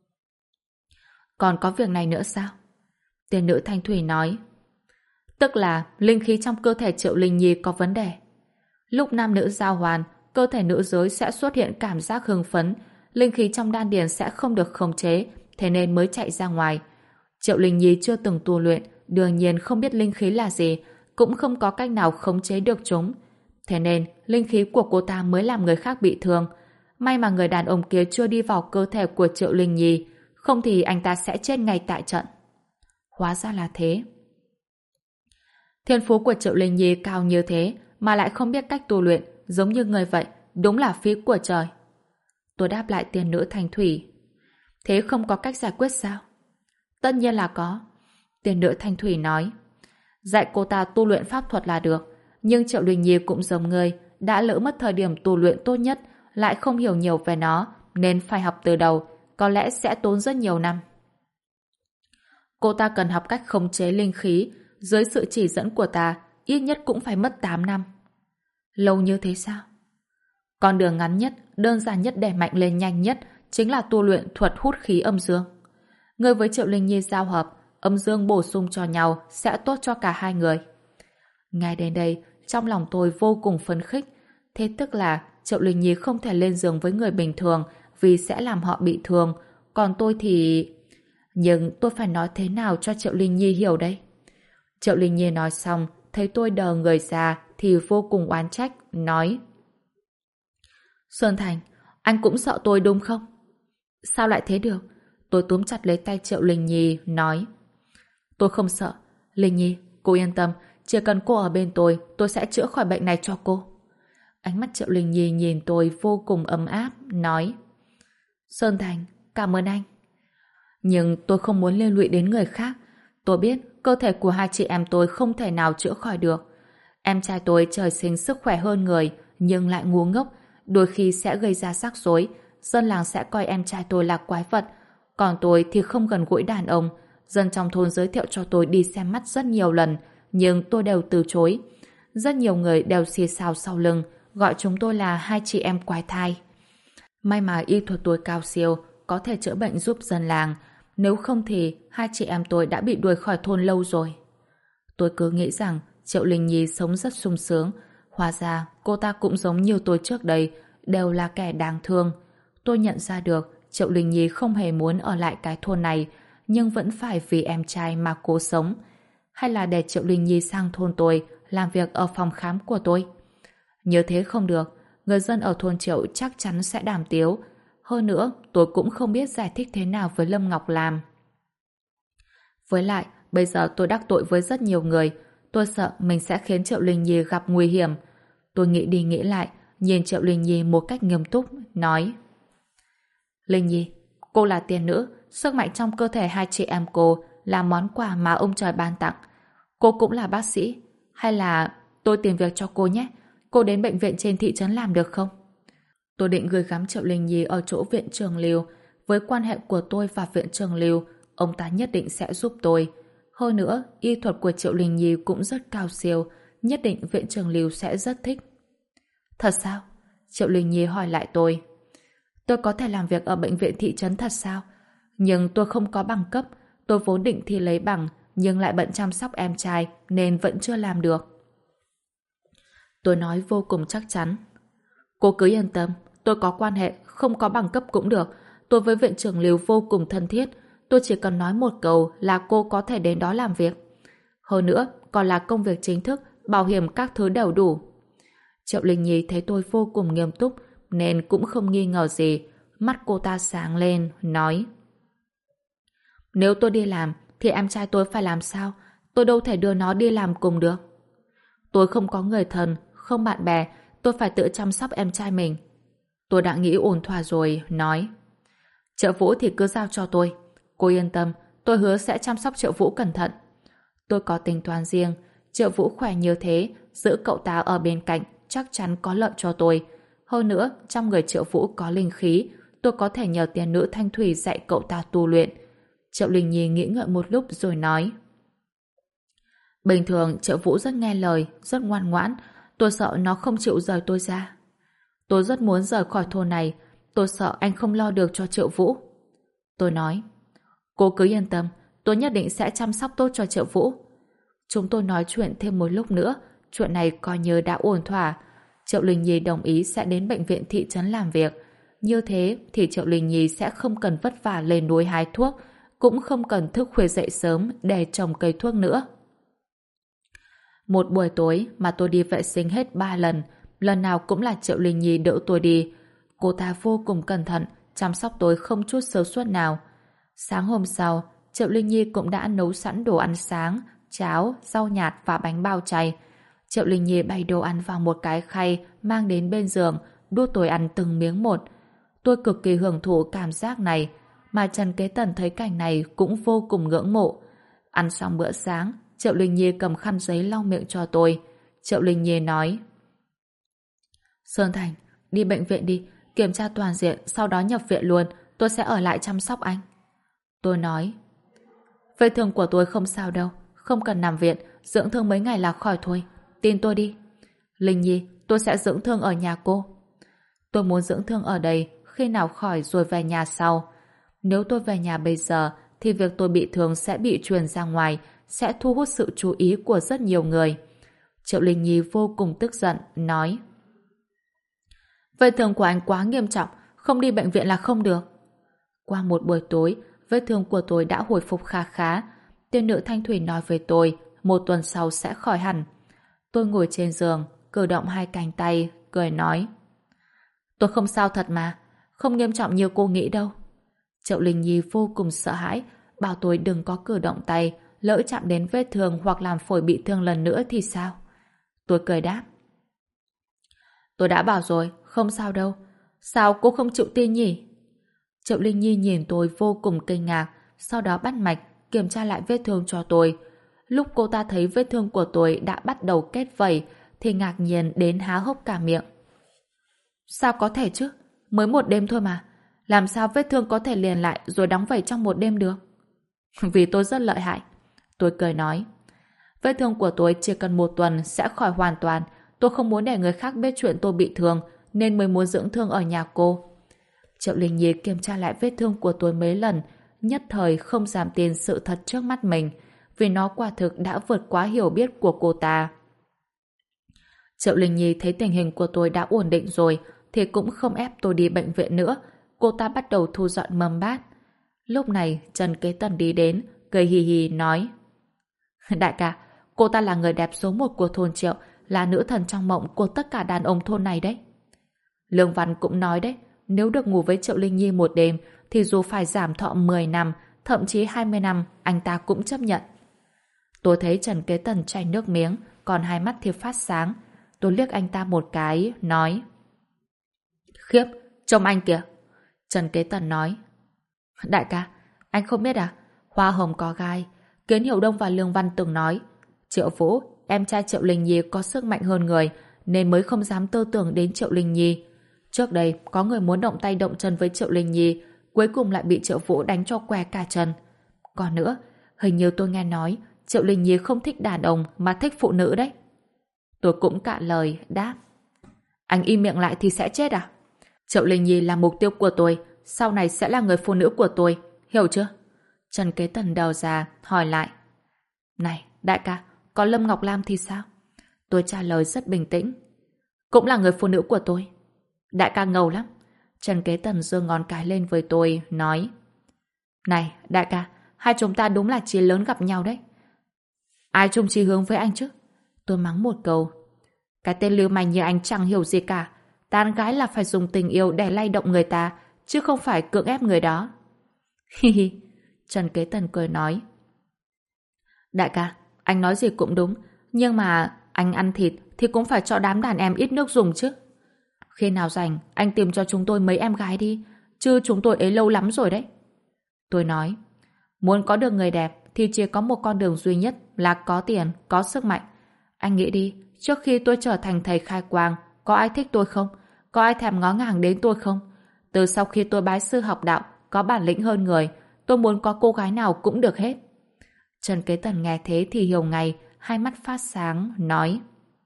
Còn có việc này nữa sao? Tiên nữ Thanh Thủy nói. Tức là linh khí trong cơ thể Triệu Linh Nhi có vấn đề. Lúc nam nữ giao hoàn, cơ thể nữ giới sẽ xuất hiện cảm giác hưng phấn, linh khí trong đan điền sẽ không được khống chế, thế nên mới chạy ra ngoài. Triệu Linh Nhi chưa từng tu luyện, đương nhiên không biết linh khí là gì, cũng không có cách nào khống chế được chúng. Thế nên, linh khí của cô ta mới làm người khác bị thương. May mà người đàn ông kia chưa đi vào cơ thể của Triệu Linh Nhi, không thì anh ta sẽ chết ngay tại trận. Hóa ra là thế. Thiên phú của Triệu Linh Nhi cao như thế mà lại không biết cách tu luyện, giống như người vậy, đúng là phí của trời. Tôi đáp lại tiên nữ Thanh Thủy. Thế không có cách giải quyết sao? Tất nhiên là có. Tiên nữ Thanh Thủy nói. Dạy cô ta tu luyện pháp thuật là được, nhưng Triệu Linh Nhi cũng giống người, đã lỡ mất thời điểm tu luyện tốt nhất, lại không hiểu nhiều về nó, nên phải học từ đầu, có lẽ sẽ tốn rất nhiều năm. Cô ta cần học cách khống chế linh khí, dưới sự chỉ dẫn của ta, ít nhất cũng phải mất 8 năm. Lâu như thế sao? Con đường ngắn nhất, đơn giản nhất để mạnh lên nhanh nhất chính là tu luyện thuật hút khí âm dương. Người với Triệu Linh Nhi giao hợp, âm dương bổ sung cho nhau sẽ tốt cho cả hai người. Nghe đến đây, trong lòng tôi vô cùng phấn khích. Thế tức là Triệu Linh Nhi không thể lên giường với người bình thường vì sẽ làm họ bị thương. Còn tôi thì... Nhưng tôi phải nói thế nào cho Triệu Linh Nhi hiểu đây? Triệu Linh Nhi nói xong, thấy tôi đờ người ra thì vô cùng oán trách, nói: Sơn Thành, anh cũng sợ tôi đúng không? Sao lại thế được? Tôi túm chặt lấy tay Triệu Linh Nhi, nói: Tôi không sợ. Linh Nhi, cô yên tâm, chỉ cần cô ở bên tôi sẽ chữa khỏi bệnh này cho cô. Ánh mắt Triệu Linh Nhi nhìn tôi vô cùng ấm áp, nói: Sơn Thành, cảm ơn anh. Nhưng tôi không muốn liên lụy đến người khác. Tôi biết cơ thể của hai chị em tôi không thể nào chữa khỏi được. Em trai tôi trời sinh sức khỏe hơn người, nhưng lại ngu ngốc, đôi khi sẽ gây ra rắc rối. Dân làng sẽ coi em trai tôi là quái vật, còn tôi thì không gần gũi đàn ông. Dân trong thôn giới thiệu cho tôi đi xem mắt rất nhiều lần, nhưng tôi đều từ chối. Rất nhiều người đều xì xào sau lưng, gọi chúng tôi là hai chị em quái thai. May mà y thuật tôi cao siêu, có thể chữa bệnh giúp dân làng. Nếu không thì hai chị em tôi đã bị đuổi khỏi thôn lâu rồi. Tôi cứ nghĩ rằng Triệu Linh Nhi sống rất sung sướng. Hóa ra cô ta cũng giống như tôi trước đây, đều là kẻ đáng thương. Tôi nhận ra được Triệu Linh Nhi không hề muốn ở lại cái thôn này, nhưng vẫn phải vì em trai mà cố sống. Hay là để Triệu Linh Nhi sang thôn tôi làm việc ở phòng khám của tôi? Như thế không được, người dân ở thôn Triệu chắc chắn sẽ đàm tiếu. Hơn nữa, tôi cũng không biết giải thích thế nào với Lâm Ngọc Lam. Với lại, bây giờ tôi đắc tội với rất nhiều người. Tôi sợ mình sẽ khiến Triệu Linh Nhi gặp nguy hiểm. Tôi nghĩ đi nghĩ lại, nhìn Triệu Linh Nhi một cách nghiêm túc, nói: Linh Nhi, cô là tiên nữ, sức mạnh trong cơ thể hai chị em cô là món quà mà ông trời ban tặng. Cô cũng là bác sĩ. Hay là tôi tìm việc cho cô nhé. Cô đến bệnh viện trên thị trấn làm được không? Tôi định gửi gắm Triệu Linh Nhi ở chỗ viện Trường Lưu. Với quan hệ của tôi và viện Trường Lưu, ông ta nhất định sẽ giúp tôi. Hơn nữa, y thuật của Triệu Linh Nhi cũng rất cao siêu, nhất định viện Trường Lưu sẽ rất thích. Thật sao? Triệu Linh Nhi hỏi lại tôi. Tôi có thể làm việc ở bệnh viện thị trấn thật sao? Nhưng tôi không có bằng cấp, tôi vốn định thi lấy bằng, nhưng lại bận chăm sóc em trai nên vẫn chưa làm được. Tôi nói vô cùng chắc chắn. Cô cứ yên tâm, tôi có quan hệ, không có bằng cấp cũng được. Tôi với viện trưởng Lưu vô cùng thân thiết, tôi chỉ cần nói một câu là cô có thể đến đó làm việc. Hơn nữa, còn là công việc chính thức, bảo hiểm các thứ đều đủ. Triệu Linh Nhi thấy tôi vô cùng nghiêm túc nên cũng không nghi ngờ gì. Mắt cô ta sáng lên, nói: Nếu tôi đi làm thì em trai tôi phải làm sao? Tôi đâu thể đưa nó đi làm cùng được. Tôi không có người thân, không bạn bè, tôi phải tự chăm sóc em trai mình. Tôi đã nghĩ ổn thỏa rồi, nói: Triệu Vũ thì cứ giao cho tôi. Cô yên tâm, tôi hứa sẽ chăm sóc Triệu Vũ cẩn thận. Tôi có tính toán riêng, Triệu Vũ khỏe như thế, giữ cậu ta ở bên cạnh chắc chắn có lợi cho tôi. Hơn nữa, trong người Triệu Vũ có linh khí, tôi có thể nhờ tiên nữ Thanh Thủy dạy cậu ta tu luyện. Triệu Linh Nhi nghĩ ngợi một lúc rồi nói: Bình thường Triệu Vũ rất nghe lời, rất ngoan ngoãn, tôi sợ nó không chịu rời tôi ra. Tôi rất muốn rời khỏi thôn này, tôi sợ anh không lo được cho Triệu Vũ. Tôi nói: Cô cứ yên tâm, tôi nhất định sẽ chăm sóc tốt cho Triệu Vũ. Chúng tôi nói chuyện thêm một lúc nữa, chuyện này coi như đã ổn thỏa. Triệu Linh Nhi đồng ý sẽ đến bệnh viện thị trấn làm việc. Như thế thì Triệu Linh Nhi sẽ không cần vất vả lên núi hái thuốc, cũng không cần thức khuya dậy sớm để trồng cây thuốc nữa. Một buổi tối mà tôi đi vệ sinh hết 3 lần, lần nào cũng là Triệu Linh Nhi đỡ tôi đi. Cô ta vô cùng cẩn thận, chăm sóc tôi không chút sơ suất nào. Sáng hôm sau, Triệu Linh Nhi cũng đã nấu sẵn đồ ăn sáng, cháo, rau nhạt và bánh bao chay. Triệu Linh Nhi bày đồ ăn vào một cái khay mang đến bên giường, đút tôi ăn từng miếng một. Tôi cực kỳ hưởng thụ cảm giác này, mà Trần Kế Tần thấy cảnh này cũng vô cùng ngưỡng mộ. Ăn xong bữa sáng, Triệu Linh Nhi cầm khăn giấy lau miệng cho tôi. Triệu Linh Nhi nói: Sơn Thành, đi bệnh viện đi, kiểm tra toàn diện, sau đó nhập viện luôn, tôi sẽ ở lại chăm sóc anh. Tôi nói: Vết thương của tôi không sao đâu, không cần nằm viện, dưỡng thương mấy ngày là khỏi thôi, tin tôi đi. Linh Nhi, tôi sẽ dưỡng thương ở nhà cô. Tôi muốn dưỡng thương ở đây, khi nào khỏi rồi về nhà sau. Nếu tôi về nhà bây giờ, thì việc tôi bị thương sẽ bị truyền ra ngoài, sẽ thu hút sự chú ý của rất nhiều người. Triệu Linh Nhi vô cùng tức giận, nói: Vết thương của anh quá nghiêm trọng, không đi bệnh viện là không được. Qua một buổi tối, vết thương của tôi đã hồi phục khá khá. Tiên nữ Thanh Thủy nói với tôi 1 tuần sau sẽ khỏi hẳn. Tôi ngồi trên giường, cử động 2 cánh tay, cười nói: Tôi không sao thật mà, không nghiêm trọng như cô nghĩ đâu. Triệu Linh Nhi vô cùng sợ hãi, bảo tôi đừng có cử động tay, lỡ chạm đến vết thương hoặc làm phổi bị thương lần nữa thì sao? Tôi cười đáp: Tôi đã bảo rồi, không sao đâu. Sao cô không chịu tin nhỉ? Triệu Linh Nhi nhìn tôi vô cùng kinh ngạc, sau đó bắt mạch, kiểm tra lại vết thương cho tôi. Lúc cô ta thấy vết thương của tôi đã bắt đầu kết vẩy, thì ngạc nhiên đến há hốc cả miệng. Sao có thể chứ? Mới 1 đêm thôi mà. Làm sao vết thương có thể liền lại rồi đóng vẩy trong 1 đêm được? Vì tôi rất lợi hại. Tôi cười nói: Vết thương của tôi chỉ cần 1 tuần sẽ khỏi hoàn toàn. Tôi không muốn để người khác biết chuyện tôi bị thương, nên mới muốn dưỡng thương ở nhà cô. Triệu Linh Nhi kiểm tra lại vết thương của tôi mấy lần, nhất thời không dám tin sự thật trước mắt mình, vì nó quả thực đã vượt quá hiểu biết của cô ta. Triệu Linh Nhi thấy tình hình của tôi đã ổn định rồi, thì cũng không ép tôi đi bệnh viện nữa. Cô ta bắt đầu thu dọn mâm bát. Lúc này Trần Kế Tần đi đến, cười hì hì nói: Đại ca, cô ta là người đẹp số 1 của thôn Triệu, là nữ thần trong mộng của tất cả đàn ông thôn này đấy. Lương Văn cũng nói đấy, nếu được ngủ với Triệu Linh Nhi 1 đêm thì dù phải giảm thọ 10 năm thậm chí 20 năm anh ta cũng chấp nhận. Tôi thấy Trần Kế Tần chảy nước miếng, còn hai mắt thì phát sáng. Tôi liếc anh ta một cái, nói: Khiếp, trông anh kìa. Trần Kế Tần nói: Đại ca, anh không biết à? Hoa hồng có gai. Kiến Hiểu Đông và Lương Văn từng nói Triệu Vũ, em trai Triệu Linh Nhi có sức mạnh hơn người, nên mới không dám tư tưởng đến Triệu Linh Nhi. Trước đây, có người muốn động tay động chân với Triệu Linh Nhi, cuối cùng lại bị Triệu Vũ đánh cho què cả chân. Còn nữa, hình như tôi nghe nói Triệu Linh Nhi không thích đàn ông mà thích phụ nữ đấy. Tôi cũng cạn lời, đáp: Anh im miệng lại thì sẽ chết à? Triệu Linh Nhi là mục tiêu của tôi, sau này sẽ là người phụ nữ của tôi, hiểu chưa? Trần Kế Tần đầu ra, hỏi lại: Này, đại ca, còn Lâm Ngọc Lam thì sao? Tôi trả lời rất bình tĩnh: Cũng là người phụ nữ của tôi. Đại ca ngầu lắm. Trần Kế Tần giơ ngón cái lên với tôi, nói: Này, đại ca, hai chúng ta đúng là chí lớn gặp nhau đấy. Ai chung chí hướng với anh chứ? Tôi mắng một câu. Cái tên lưu manh như anh chẳng hiểu gì cả. Tán gái là phải dùng tình yêu để lay động người ta, chứ không phải cưỡng ép người đó. Hi hi. Trần Kế Tần cười nói: Đại ca, anh nói gì cũng đúng, nhưng mà anh ăn thịt thì cũng phải cho đám đàn em ít nước dùng chứ. Khi nào rảnh, anh tìm cho chúng tôi mấy em gái đi, chứ chúng tôi ế lâu lắm rồi đấy. Tôi nói: Muốn có được người đẹp thì chỉ có một con đường duy nhất là có tiền, có sức mạnh. Anh nghĩ đi, trước khi tôi trở thành thầy khai quang, có ai thích tôi không? Có ai thèm ngó ngàng đến tôi không? Từ sau khi tôi bái sư học đạo, có bản lĩnh hơn người, tôi muốn có cô gái nào cũng được hết. Trần Kế Tần nghe thế thì hiểu ngay, hai mắt phát sáng, nói: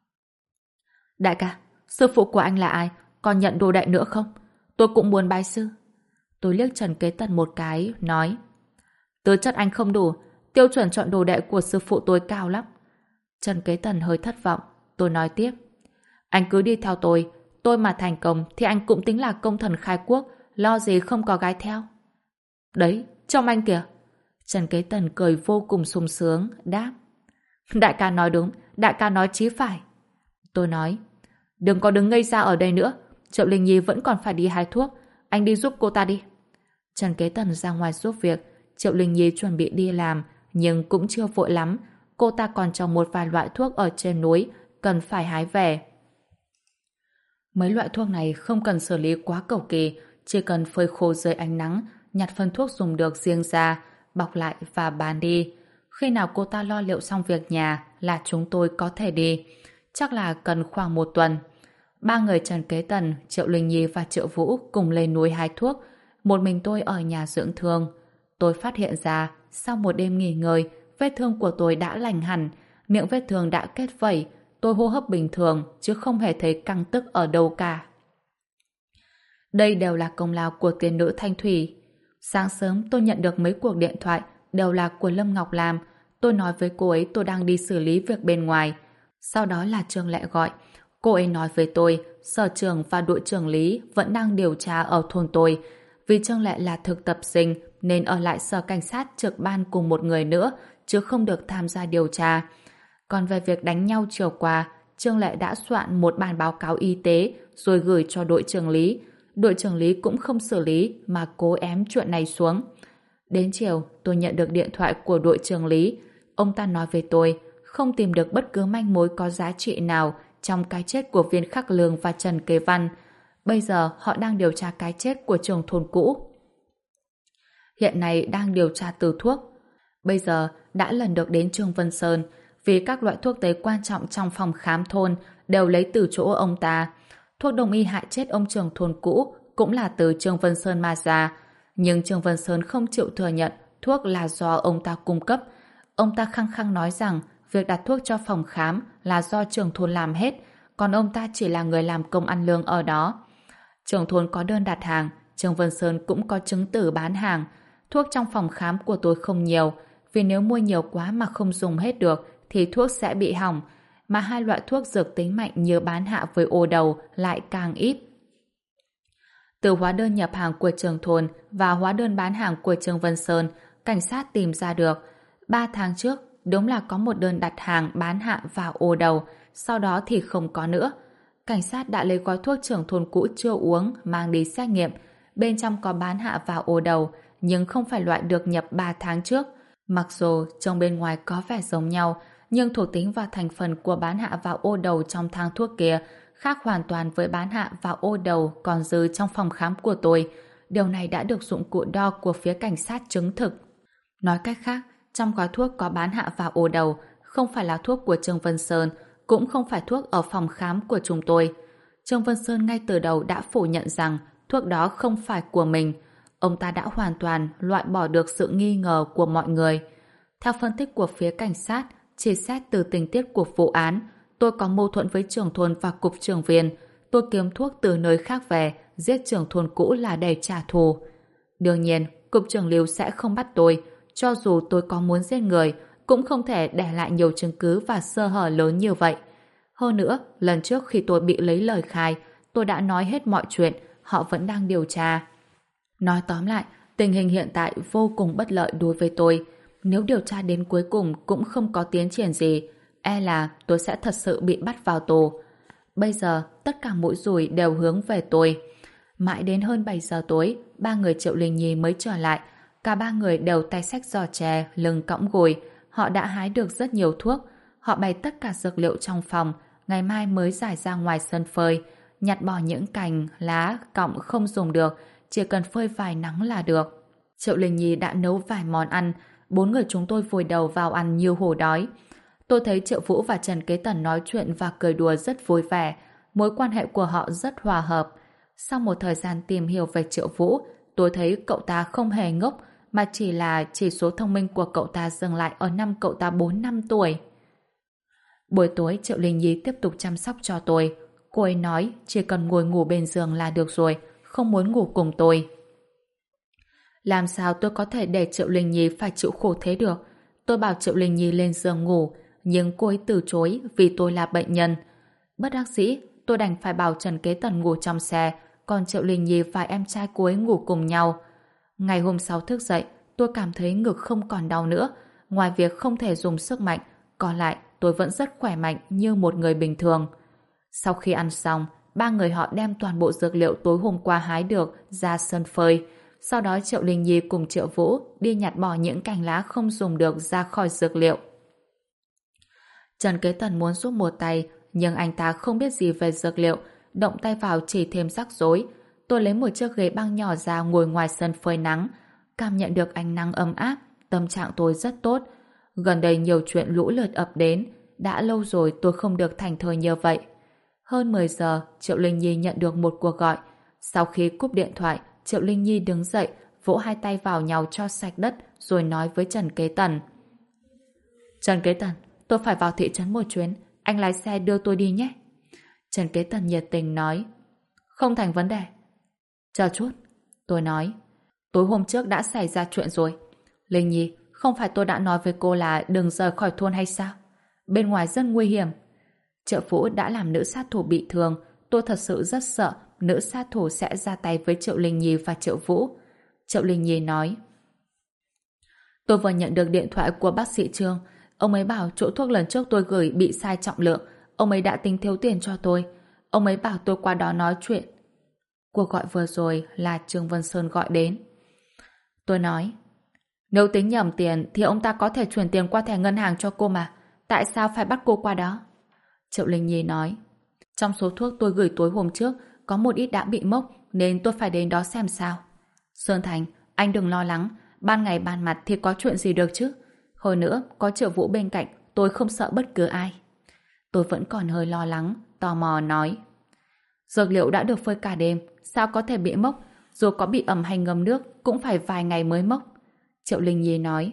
Đại ca, sư phụ của anh là ai? Còn nhận đồ đệ nữa không? Tôi cũng muốn bái sư. Tôi liếc Trần Kế Tần một cái, nói: Ttư chất anh không đủ, tiêu chuẩn chọn đồ đệ của sư phụ tôi cao lắm. Trần Kế Tần hơi thất vọng. Tôi nói tiếp: Anh cứ đi theo tôi mà thành công thì anh cũng tính là công thần khai quốc, lo gì không có gái theo. Đấy, trông anh kìa. Trần Kế Tần cười vô cùng sung sướng, đáp: Đại ca nói đúng, đại ca nói chí phải. Tôi nói: Đừng có đứng ngây ra ở đây nữa, Triệu Linh Nhi vẫn còn phải đi hái thuốc, anh đi giúp cô ta đi. Trần Kế Tần ra ngoài giúp việc. Triệu Linh Nhi chuẩn bị đi làm, nhưng cũng chưa vội lắm, cô ta còn trồng một vài loại thuốc ở trên núi, cần phải hái về. Mấy loại thuốc này không cần xử lý quá cầu kỳ, chỉ cần phơi khô dưới ánh nắng, nhặt phần thuốc dùng được riêng ra, bọc lại và bán đi. Khi nào cô ta lo liệu xong việc nhà là chúng tôi có thể đi. Chắc là cần khoảng 1 tuần. Ba người Trần Kế Tần, Triệu Linh Nhi và Triệu Vũ cùng lên núi hái thuốc. Một mình tôi ở nhà dưỡng thương. Tôi phát hiện ra, sau một đêm nghỉ ngơi, vết thương của tôi đã lành hẳn, miệng vết thương đã kết vẩy, tôi hô hấp bình thường, chứ không hề thấy căng tức ở đâu cả. Đây đều là công lao của tiên nữ Thanh Thủy. Sáng sớm tôi nhận được mấy cuộc điện thoại, đều là của Lâm Ngọc Lam. Tôi nói với cô ấy tôi đang đi xử lý việc bên ngoài. Sau đó là Trương Lệ gọi. Cô ấy nói với tôi, sở trưởng và đội trưởng Lý vẫn đang điều tra ở thôn tôi. Vì Trương Lệ là thực tập sinh, nên ở lại sở cảnh sát trực ban cùng một người nữa, chứ không được tham gia điều tra. Còn về việc đánh nhau chiều qua, Trương Lệ đã soạn một bản báo cáo y tế rồi gửi cho đội trưởng Lý. Đội trưởng Lý cũng không xử lý mà cố ém chuyện này xuống. Đến chiều, tôi nhận được điện thoại của đội trưởng Lý. Ông ta nói với tôi, không tìm được bất cứ manh mối có giá trị nào trong cái chết của Viên Khắc Lương và Trần Kế Văn. Bây giờ họ đang điều tra cái chết của trưởng thôn cũ. Hiện nay đang điều tra từ thuốc. Bây giờ đã lần được đến Trương Vân Sơn, vì các loại thuốc tây quan trọng trong phòng khám thôn đều lấy từ chỗ ông ta. Thuốc đông y hại chết ông trưởng thôn cũ cũng là từ Trương Vân Sơn mà ra. Nhưng Trương Vân Sơn không chịu thừa nhận thuốc là do ông ta cung cấp. Ông ta khăng khăng nói rằng việc đặt thuốc cho phòng khám là do trưởng thôn làm hết, còn ông ta chỉ là người làm công ăn lương ở đó. Trưởng thôn có đơn đặt hàng, Trương Vân Sơn cũng có chứng từ bán hàng. Thuốc trong phòng khám của tôi không nhiều, vì nếu mua nhiều quá mà không dùng hết được thì thuốc sẽ bị hỏng, mà hai loại thuốc dược tính mạnh như bán hạ với ô đầu lại càng ít. Từ hóa đơn nhập hàng của trưởng thôn và hóa đơn bán hàng của Trương Vân Sơn, cảnh sát tìm ra được 3 tháng trước đúng là có một đơn đặt hàng bán hạ vào ô đầu, sau đó thì không có nữa. Cảnh sát đã lấy gói thuốc trưởng thôn cũ chưa uống mang đi xét nghiệm, bên trong có bán hạ vào ô đầu, nhưng không phải loại được nhập 3 tháng trước. Mặc dù trong bên ngoài có vẻ giống nhau, nhưng thuộc tính và thành phần của bán hạ vào ô đầu trong thang thuốc kia khác hoàn toàn với bán hạ vào ô đầu còn dư trong phòng khám của tôi. Điều này đã được dụng cụ đo của phía cảnh sát chứng thực. Nói cách khác, trong gói thuốc có bán hạ vào ô đầu không phải là thuốc của Trương Vân Sơn, cũng không phải thuốc ở phòng khám của chúng tôi. Trương Vân Sơn ngay từ đầu đã phủ nhận rằng thuốc đó không phải của mình. Ông ta đã hoàn toàn loại bỏ được sự nghi ngờ của mọi người. Theo phân tích của phía cảnh sát, chỉ xét từ tình tiết của vụ án, tôi có mâu thuẫn với trưởng thôn và cục trưởng viên. Tôi kiếm thuốc từ nơi khác về, giết trưởng thôn cũ là để trả thù. Đương nhiên, cục trưởng Lưu sẽ không bắt tôi. Cho dù tôi có muốn giết người, cũng không thể để lại nhiều chứng cứ và sơ hở lớn như vậy. Hơn nữa, lần trước khi tôi bị lấy lời khai, tôi đã nói hết mọi chuyện, họ vẫn đang điều tra. Nói tóm lại, tình hình hiện tại vô cùng bất lợi đối với tôi. Nếu điều tra đến cuối cùng cũng không có tiến triển gì, e là tôi sẽ thật sự bị bắt vào tù. Bây giờ, tất cả mũi dùi đều hướng về tôi. Mãi đến hơn 7 giờ tối, ba người Triệu Linh Nhi mới trở lại. Cả ba người đều tay xách giò chè, lưng cõng gùi. Họ đã hái được rất nhiều thuốc. Họ bày tất cả dược liệu trong phòng, ngày mai mới giải ra ngoài sân phơi, nhặt bỏ những cành, lá, cọng không dùng được, chỉ cần phơi vài nắng là được. Triệu Linh Nhi đã nấu vài món ăn, bốn người chúng tôi vùi đầu vào ăn như hổ đói. Tôi thấy Triệu Vũ và Trần Kế Tần nói chuyện và cười đùa rất vui vẻ, mối quan hệ của họ rất hòa hợp. Sau một thời gian tìm hiểu về Triệu Vũ, tôi thấy cậu ta không hề ngốc, mà chỉ là chỉ số thông minh của cậu ta dừng lại ở năm cậu ta 4 năm tuổi. Buổi tối Triệu Linh Nhi tiếp tục chăm sóc cho tôi. Cô ấy nói chỉ cần ngồi ngủ bên giường là được rồi, không muốn ngủ cùng tôi. Làm sao tôi có thể để Triệu Linh Nhi phải chịu khổ thế được? Tôi bảo Triệu Linh Nhi lên giường ngủ, nhưng cô ấy từ chối vì tôi là bệnh nhân. Bất đắc dĩ, tôi đành phải bảo Trần Kế Tần ngủ trong xe, còn Triệu Linh Nhi và em trai cô ấy ngủ cùng nhau. Ngày hôm sau thức dậy, tôi cảm thấy ngực không còn đau nữa. Ngoài việc không thể dùng sức mạnh, còn lại tôi vẫn rất khỏe mạnh như một người bình thường. Sau khi ăn xong, ba người họ đem toàn bộ dược liệu tối hôm qua hái được ra sân phơi. Sau đó Triệu Linh Nhi cùng Triệu Vũ đi nhặt bỏ những cành lá không dùng được ra khỏi dược liệu. Trần Kế Tần muốn giúp một tay, nhưng anh ta không biết gì về dược liệu, động tay vào chỉ thêm rắc rối. Tôi lấy một chiếc ghế băng nhỏ ra ngồi ngoài sân phơi nắng, cảm nhận được ánh nắng ấm áp, tâm trạng tôi rất tốt. Gần đây nhiều chuyện lũ lượt ập đến, đã lâu rồi tôi không được thảnh thơi như vậy. Hơn 10 giờ, Triệu Linh Nhi nhận được một cuộc gọi. Sau khi cúp điện thoại, Triệu Linh Nhi đứng dậy, vỗ hai tay vào nhau cho sạch đất, rồi nói với Trần Kế Tần. Trần Kế Tần, tôi phải vào thị trấn một chuyến, anh lái xe đưa tôi đi nhé. Trần Kế Tần nhiệt tình nói. Không thành vấn đề. Chờ chút, tôi nói. Tối hôm trước đã xảy ra chuyện rồi. Linh Nhi, không phải tôi đã nói với cô là đừng rời khỏi thôn hay sao? Bên ngoài rất nguy hiểm. Triệu Vũ đã làm nữ sát thủ bị thương. Tôi thật sự rất sợ nữ sát thủ sẽ ra tay với Triệu Linh Nhi và Triệu Vũ. Triệu Linh Nhi nói. Tôi vừa nhận được điện thoại của bác sĩ Trương. Ông ấy bảo chỗ thuốc lần trước tôi gửi bị sai trọng lượng. Ông ấy đã tính thiếu tiền cho tôi. Ông ấy bảo tôi qua đó nói chuyện. Cuộc gọi vừa rồi là Trương Vân Sơn gọi đến. Tôi nói. Nếu tính nhầm tiền thì ông ta có thể chuyển tiền qua thẻ ngân hàng cho cô mà. Tại sao phải bắt cô qua đó? Triệu Linh Nhi nói. Trong số thuốc tôi gửi tối hôm trước có một ít đã bị mốc nên tôi phải đến đó xem sao. Sơn Thành, anh đừng lo lắng. Ban ngày ban mặt thì có chuyện gì được chứ? Hơn nữa, có Triệu Vũ bên cạnh, tôi không sợ bất cứ ai. Tôi vẫn còn hơi lo lắng, tò mò nói. Dược liệu đã được phơi cả đêm, sao có thể bị mốc? Dù có bị ẩm hay ngâm nước, cũng phải vài ngày mới mốc. Triệu Linh Nhi nói.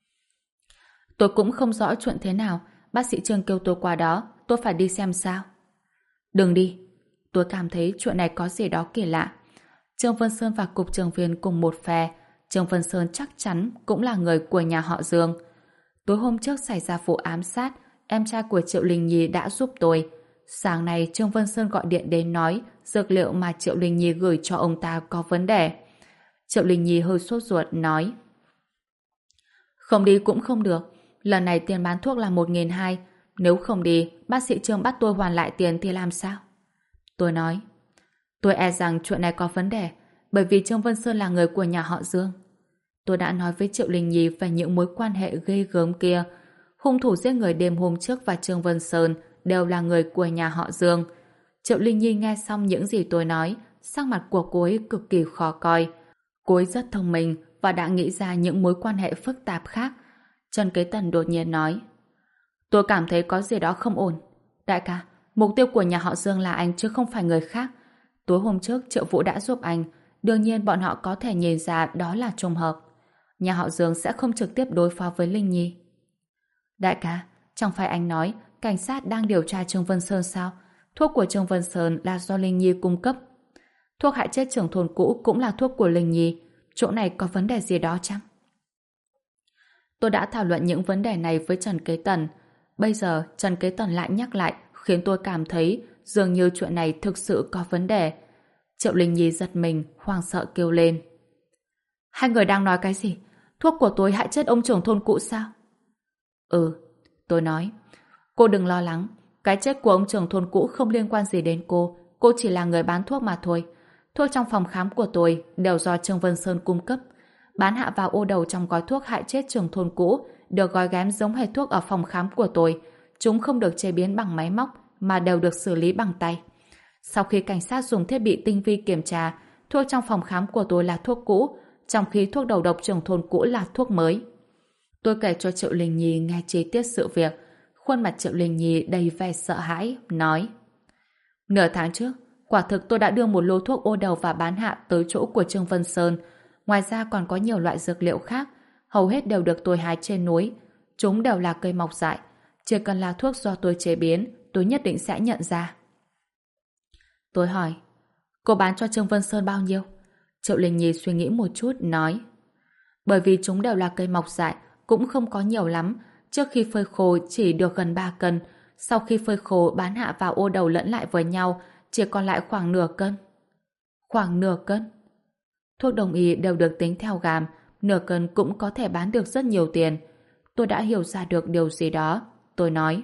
Tôi cũng không rõ chuyện thế nào. Bác sĩ Trương kêu tôi qua đó, tôi phải đi xem sao. Đừng đi. Tôi cảm thấy chuyện này có gì đó kỳ lạ. Trương Vân Sơn và cục trưởng viên cùng một phe. Trương Vân Sơn chắc chắn cũng là người của nhà họ Dương. Tối hôm trước xảy ra vụ ám sát, em trai của Triệu Linh Nhi đã giúp tôi. Sáng nay Trương Vân Sơn gọi điện đến nói dược liệu mà Triệu Linh Nhi gửi cho ông ta có vấn đề. Triệu Linh Nhi hơi sốt ruột nói. Không đi cũng không được. Lần này tiền bán thuốc là 1.200. Nếu không đi, bác sĩ Trương bắt tôi hoàn lại tiền thì làm sao? Tôi nói. Tôi e rằng chuyện này có vấn đề, bởi vì Trương Vân Sơn là người của nhà họ Dương. Tôi đã nói với Triệu Linh Nhi về những mối quan hệ ghê gớm kia. Hung thủ giết người đêm hôm trước và Trương Vân Sơn đều là người của nhà họ Dương. Triệu Linh Nhi nghe xong những gì tôi nói, sắc mặt của cô ấy cực kỳ khó coi. Cô ấy rất thông minh và đã nghĩ ra những mối quan hệ phức tạp khác. Trần Kế Tần đột nhiên nói: tôi cảm thấy có gì đó không ổn. Đại ca, mục tiêu của nhà họ Dương là anh chứ không phải người khác. Tối hôm trước Triệu Vũ đã giúp anh, đương nhiên bọn họ có thể nhìn ra đó là trùng hợp. Nhà họ Dương sẽ không trực tiếp đối phó với Linh Nhi. Đại ca, chẳng phải anh nói cảnh sát đang điều tra Trương Vân Sơn sao? Thuốc của Trương Vân Sơn là do Linh Nhi cung cấp. Thuốc hại chết trưởng thôn cũ cũng là thuốc của Linh Nhi. Chỗ này có vấn đề gì đó chăng? Tôi đã thảo luận những vấn đề này với Trần Kế Tần. Bây giờ Trần Kế Tần lại nhắc lại khiến tôi cảm thấy dường như chuyện này thực sự có vấn đề. Triệu Linh Nhi giật mình, hoang sợ kêu lên. Hai người đang nói cái gì? Thuốc của tôi hại chết ông trưởng thôn cũ sao? Ừ, tôi nói. Cô đừng lo lắng. Cái chết của ông trưởng thôn cũ không liên quan gì đến cô. Cô chỉ là người bán thuốc mà thôi. Thuốc trong phòng khám của tôi đều do Trương Vân Sơn cung cấp. Bán hạ vào ô đầu trong gói thuốc hại chết trưởng thôn cũ được gói ghém giống hệt thuốc ở phòng khám của tôi. Chúng không được chế biến bằng máy móc mà đều được xử lý bằng tay. Sau khi cảnh sát dùng thiết bị tinh vi kiểm tra, thuốc trong phòng khám của tôi là thuốc cũ, trong khi thuốc đầu độc trưởng thôn cũ là thuốc mới. Tôi kể cho Triệu Linh Nhi nghe chi tiết sự việc. Khuôn mặt Triệu Linh Nhi đầy vẻ sợ hãi, nói: nửa tháng trước, quả thực tôi đã đưa một lô thuốc ô đầu và bán hạ tới chỗ của Trương Vân Sơn. Ngoài ra còn có nhiều loại dược liệu khác, hầu hết đều được tôi hái trên núi. Chúng đều là cây mọc dại. Chỉ cần là thuốc do tôi chế biến, tôi nhất định sẽ nhận ra. Tôi hỏi: cô bán cho Trương Vân Sơn bao nhiêu? Triệu Linh Nhi suy nghĩ một chút, nói: bởi vì chúng đều là cây mọc dại, cũng không có nhiều lắm. Trước khi phơi khô chỉ được gần 3 cân. Sau khi phơi khô bán hạ vào ô đầu lẫn lại với nhau, chỉ còn lại khoảng nửa cân. Khoảng nửa cân? Thuốc đông y đều được tính theo gam, nửa cân cũng có thể bán được rất nhiều tiền. Tôi đã hiểu ra được điều gì đó. Tôi nói: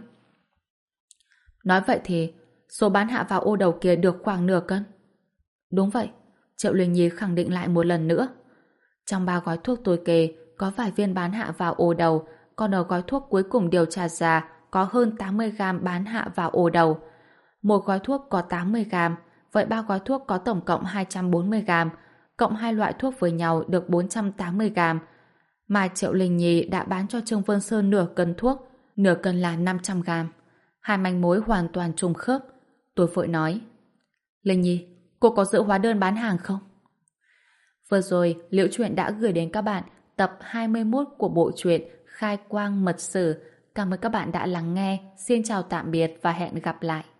nói vậy thì số bán hạ vào ô đầu kia được khoảng nửa cân. Đúng vậy, Triệu Linh Nhi khẳng định lại một lần nữa. Trong 3 gói thuốc tôi kê có vài viên bán hạ vào ô đầu, còn ở gói thuốc cuối cùng điều tra ra có hơn 80 gram bán hạ vào ô đầu. Một gói thuốc có 80 gram, vậy 3 gói thuốc có tổng cộng 240 gram, cộng hai loại thuốc với nhau được 480 gram. Mà Triệu Linh Nhi đã bán cho Trương Vân Sơn nửa cân thuốc, nửa cân là 500 gram. Hai manh mối hoàn toàn trùng khớp. Tôi vội nói: Linh Nhi, cô có giữ hóa đơn bán hàng không? Vừa rồi, Liễu Chuyện đã gửi đến các bạn tập 21 của bộ truyện Khai Quang Mật Sử. Cảm ơn các bạn đã lắng nghe. Xin chào tạm biệt và hẹn gặp lại.